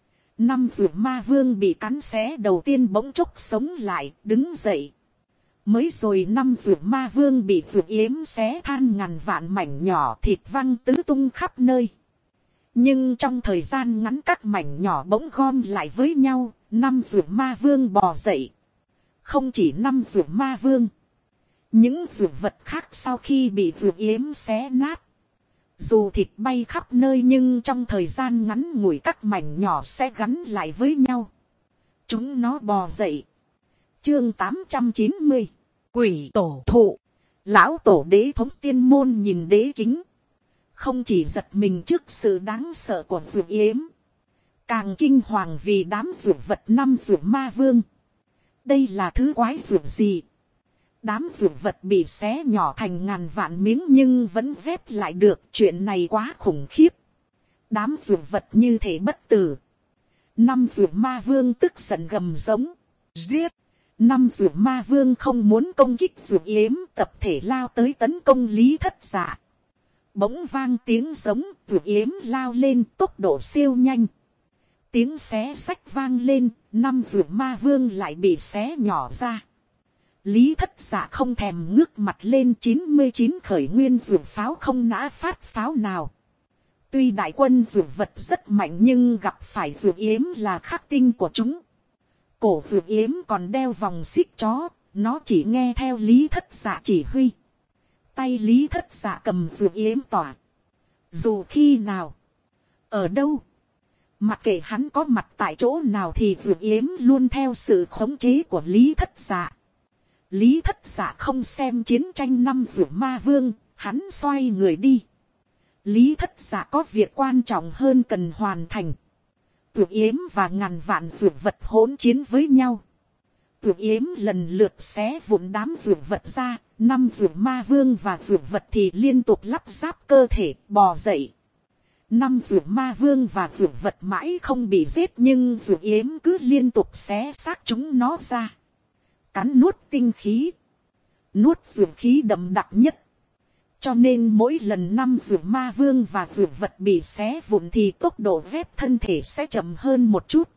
5 rùa ma vương bị cắn xé đầu tiên bỗng chốc sống lại, đứng dậy. Mới rồi 5 rùa ma vương bị Dược Yếm xé than ngàn vạn mảnh nhỏ thịt văng tứ tung khắp nơi. Nhưng trong thời gian ngắn các mảnh nhỏ bỗng gom lại với nhau, 5 rùa ma vương bò dậy. Không chỉ 5 rùa ma vương. Những rùa vật khác sau khi bị Dược Yếm xé nát. Dù thịt bay khắp nơi nhưng trong thời gian ngắn ngủi các mảnh nhỏ sẽ gắn lại với nhau. Chúng nó bò dậy. Chương 890. Quỷ tổ thụ. Lão tổ đế thống tiên môn nhìn đế kính. Không chỉ giật mình trước sự đáng sợ của Dược Yếm. Càng kinh hoàng vì đám rùa vật 5 rùa ma vương. Đây là thứ quái rùa gì? Đám rùa vật bị xé nhỏ thành ngàn vạn miếng nhưng vẫn ghép lại được. Chuyện này quá khủng khiếp. Đám rùa vật như thể bất tử. 5 rùa ma vương tức giận gầm giống. Giết! 5 rùa ma vương không muốn công kích Dược Yếm, tập thể lao tới tấn công Lý Thất Dạ. Bỗng vang tiếng giống, Dược Yếm lao lên tốc độ siêu nhanh. Tiếng xé xách vang lên, 5 rùa ma vương lại bị xé nhỏ ra. Lý Thất Dạ không thèm ngước mặt lên 99 khởi nguyên rùa pháo không nã phát pháo nào. Tuy đại quân dược vật rất mạnh nhưng gặp phải dược yếm là khắc tinh của chúng. Cổ dược yếm còn đeo vòng xích chó, nó chỉ nghe theo Lý Thất Dạ chỉ huy. Tay Lý Thất Dạ cầm dược yếm tỏa. Dù khi nào, ở đâu, mặc kệ hắn có mặt tại chỗ nào thì dược yếm luôn theo sự khống chế của Lý Thất Dạ. Lý Thất Dạ không xem chiến tranh năm dược ma vương, hắn xoay người đi. Lý Thất Dạ có việc quan trọng hơn cần hoàn thành. Dược yếm và ngàn vạn dược vật hỗn chiến với nhau. Dược yếm lần lượt xé vụn đám dược vật ra, 5 dược ma vương và dược vật thì liên tục lắp ráp cơ thể, bò dậy. 5 dược ma vương và dược vật mãi không bị giết nhưng dược yếm cứ liên tục xé xác chúng nó ra. Cắn nuốt tinh khí. Nuốt dược khí đậm đặc nhất. Cho nên mỗi lần 5 dược ma vương và dược vật bị xé vụn thì tốc độ vép thân thể sẽ chậm hơn một chút.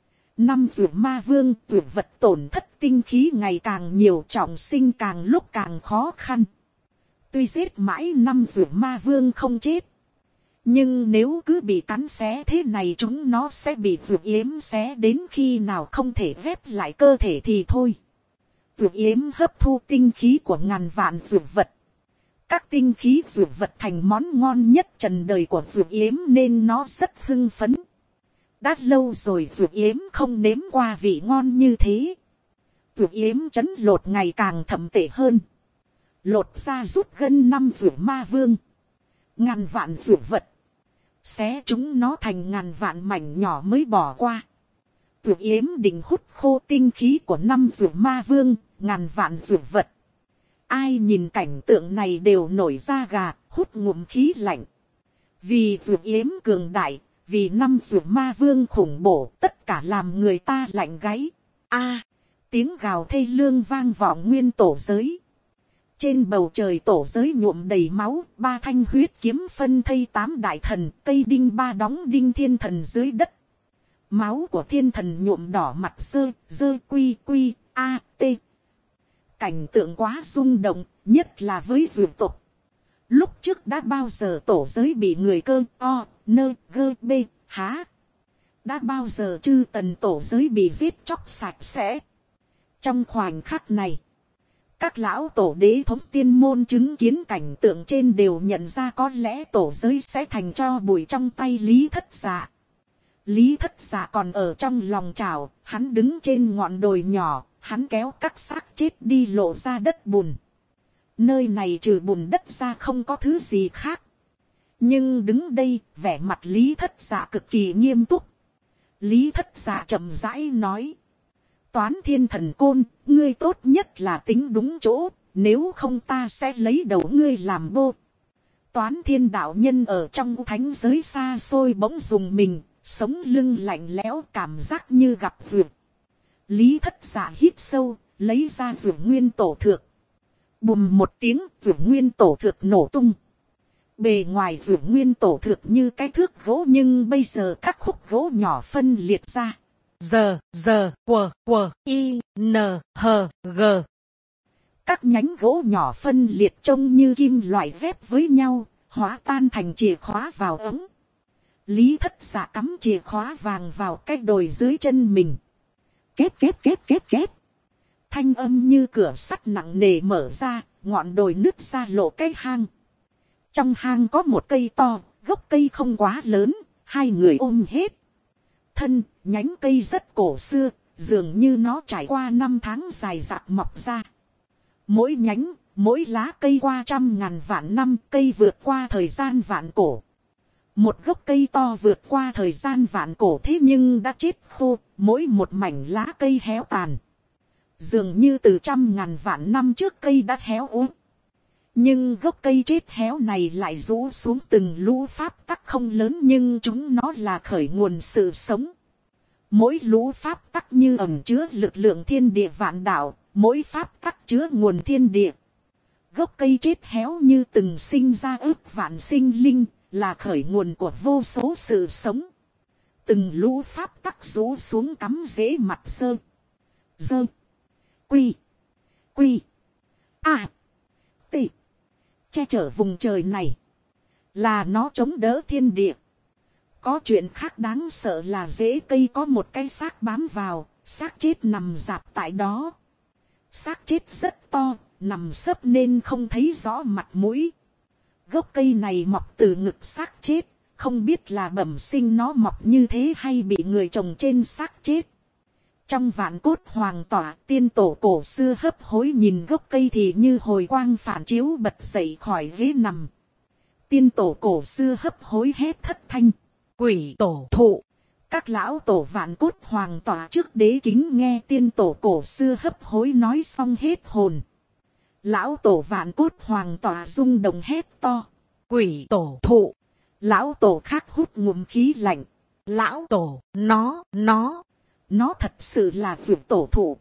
5 dược ma vương, dược vật tổn thất tinh khí ngày càng nhiều, trọng sinh càng lúc càng khó khăn. Tuy giết mãi 5 dược ma vương không chết. Nhưng nếu cứ bị cắn xé thế này chúng nó sẽ bị dược yếm xé đến khi nào không thể vép lại cơ thể thì thôi. Dược yếm hấp thu tinh khí của ngàn vạn dược vật. Các tinh khí dược vật thành món ngon nhất trần đời của dược yếm nên nó rất hưng phấn. Đã lâu rồi dược yếm không nếm qua vị ngon như thế. Dược yếm trấn lột ngày càng thậm tệ hơn. Lột ra rút gân 5 dược ma vương. Ngàn vạn dược vật. Xé chúng nó thành ngàn vạn mảnh nhỏ mới bỏ qua. Dược yếm định hút khô tinh khí của 5 dược ma vương, ngàn vạn dược vật. Ai nhìn cảnh tượng này đều nổi da gà, hút ngụm khí lạnh. Vì dược yếm cường đại, vì 5 dược ma vương khủng bổ, tất cả làm người ta lạnh gáy. Tiếng gào thê lương vang vọng nguyên tổ giới. Trên bầu trời tổ giới nhuộm đầy máu, 3 thanh huyết kiếm phân thây 8 đại thần, cây đinh 3 đóng đinh thiên thần dưới đất. Máu của thiên thần nhuộm đỏ mặt dơ quy t. Cảnh tượng quá rung động, nhất là với dược tộc. Lúc trước đã bao giờ tổ giới bị người cơ há. Đã bao giờ chư tần tổ giới bị giết chóc sạch sẽ. Trong khoảnh khắc này, các lão tổ đế thống tiên môn chứng kiến cảnh tượng trên đều nhận ra có lẽ tổ giới sẽ thành tro bụi trong tay Lý Thất Dạ. Lý Thất Dạ còn ở trong lòng chảo, hắn đứng trên ngọn đồi nhỏ, hắn kéo các xác chết đi lộ ra đất bùn. Nơi này trừ bùn đất ra không có thứ gì khác. Nhưng đứng đây, vẻ mặt Lý Thất Dạ cực kỳ nghiêm túc. Lý Thất Dạ chậm rãi nói. Toán thiên thần côn, ngươi tốt nhất là tính đúng chỗ, nếu không ta sẽ lấy đầu ngươi làm bô. Toán thiên đạo nhân ở trong thánh giới xa xôi bỗng dùng mình, sống lưng lạnh lẽo cảm giác như gặp vượt. Lý Thất Dạ hít sâu, lấy ra vượt nguyên tổ thược. Bùm một tiếng, vượt nguyên tổ thược nổ tung. Bề ngoài vượt nguyên tổ thược như cái thước gỗ nhưng bây giờ các khúc gỗ nhỏ phân liệt ra. Các nhánh gỗ nhỏ phân liệt trông như kim loại ghép với nhau, hóa tan thành chìa khóa vào ống. Lý Thất Dạ cắm chìa khóa vàng vào cái đồi dưới chân mình. Két. Thanh âm như cửa sắt nặng nề mở ra, ngọn đồi nứt ra lộ cái hang. Trong hang có một cây to, gốc cây không quá lớn, 2 người ôm hết. Thân, nhánh cây rất cổ xưa, dường như nó trải qua 5 tháng dài dạc mọc ra. Mỗi nhánh, mỗi lá cây qua trăm ngàn vạn năm, cây vượt qua thời gian vạn cổ. Một gốc cây to vượt qua thời gian vạn cổ thế nhưng đã chết khô, mỗi một mảnh lá cây héo tàn. Dường như từ trăm ngàn vạn năm trước cây đã héo úa. Nhưng gốc cây chết héo này lại rũ xuống từng lũ pháp tắc không lớn nhưng chúng nó là khởi nguồn sự sống. Mỗi lũ pháp tắc như ẩn chứa lực lượng thiên địa vạn đạo, mỗi pháp tắc chứa nguồn thiên địa. Gốc cây chết héo như từng sinh ra ước vạn sinh linh, là khởi nguồn của vô số sự sống. Từng lũ pháp tắc rũ xuống cắm rễ mặt dơ. Quy. T. Che chở vùng trời này. Là nó chống đỡ thiên địa. Có chuyện khác đáng sợ là rễ cây có một cái xác bám vào, xác chết nằm rạp tại đó. Xác chết rất to, nằm sấp nên không thấy rõ mặt mũi. Gốc cây này mọc từ ngực xác chết, không biết là bẩm sinh nó mọc như thế hay bị người trồng trên xác chết. Trong vạn cốt hoàng tỏa, tiên tổ cổ xưa hấp hối nhìn gốc cây thì như hồi quang phản chiếu bật dậy khỏi ghế nằm. Tiên tổ cổ xưa hấp hối hét thất thanh. Quỷ tổ thụ. Các lão tổ vạn cốt hoàng tỏa trước đế kính nghe tiên tổ cổ xưa hấp hối nói xong hết hồn. Lão tổ vạn cốt hoàng tỏa rung động hét to. Quỷ tổ thụ. Lão tổ khác hút ngụm khí lạnh. Lão tổ, nó thật sự là vượt tổ thụ.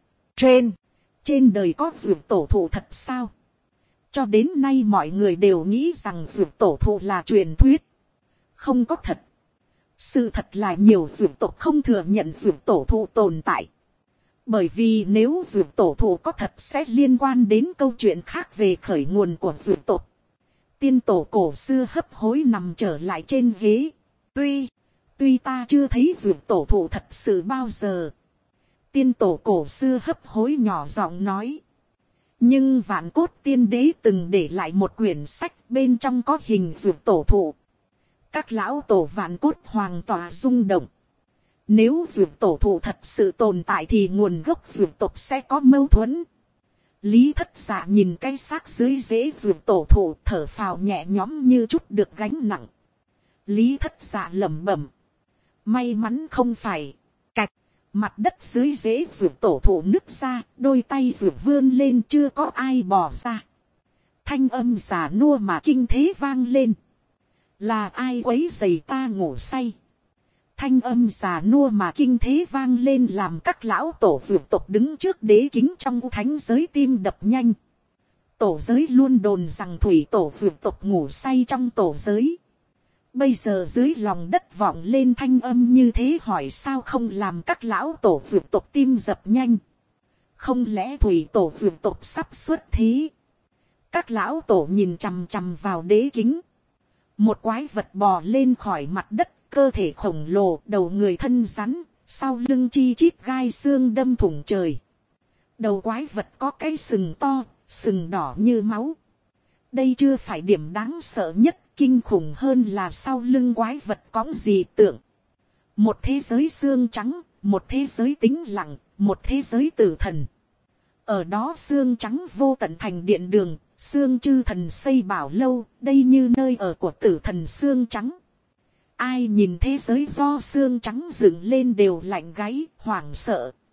Trên đời có vượt tổ thụ thật sao? Cho đến nay mọi người đều nghĩ rằng vượt tổ thụ là truyền thuyết. Không có thật. Sự thật là nhiều vượt tộc không thừa nhận vượt tổ thụ tồn tại. Bởi vì nếu vượt tổ thụ có thật sẽ liên quan đến câu chuyện khác về khởi nguồn của vượt tộc. Tiên tổ cổ xưa hấp hối nằm trở lại trên ghế. Tuy ta chưa thấy vượt tổ thụ thật sự bao giờ. Tiên tổ cổ xưa hấp hối nhỏ giọng nói. Nhưng vạn cốt tiên đế từng để lại một quyển sách bên trong có hình vượt tổ thụ. Các lão tổ vạn cốt hoàng tỏa rung động. Nếu vượt tổ thụ thật sự tồn tại thì nguồn gốc vượt tộc sẽ có mâu thuẫn. Lý Thất Dạ nhìn cái xác dưới rễ vượt tổ thụ thở phào nhẹ nhõm như chút được gánh nặng. Lý Thất Dạ lẩm bẩm. May mắn không phải. Cạch. Mặt đất dưới rễ vượt tổ thụ nứt ra, đôi tay vượt vươn lên chưa có ai bỏ ra. Thanh âm già nua mà kinh thế vang lên. Là ai quấy rầy ta ngủ say? Thanh âm già nua mà kinh thế vang lên làm các lão tổ vượt tộc đứng trước đế kính trong thánh giới tim đập nhanh. Tổ giới luôn đồn rằng thủy tổ vượt tộc ngủ say trong tổ giới. Bây giờ dưới lòng đất vọng lên thanh âm như thế hỏi sao không làm các lão tổ vượt tộc tim dập nhanh. Không lẽ thủy tổ vượt tộc sắp xuất thế? Các lão tổ nhìn chằm chằm vào đế kính. Một quái vật bò lên khỏi mặt đất. Cơ thể khổng lồ, đầu người thân rắn, sau lưng chi chít gai xương đâm thủng trời. Đầu quái vật có cái sừng to, sừng đỏ như máu. Đây chưa phải điểm đáng sợ nhất, kinh khủng hơn là sau lưng quái vật có gì tượng. Một thế giới xương trắng, một thế giới tĩnh lặng, một thế giới tử thần. Ở đó xương trắng vô tận thành điện đường, xương chư thần xây bảo lâu, đây như nơi ở của tử thần xương trắng. Ai nhìn thế giới do xương trắng dựng lên đều lạnh gáy, hoảng sợ.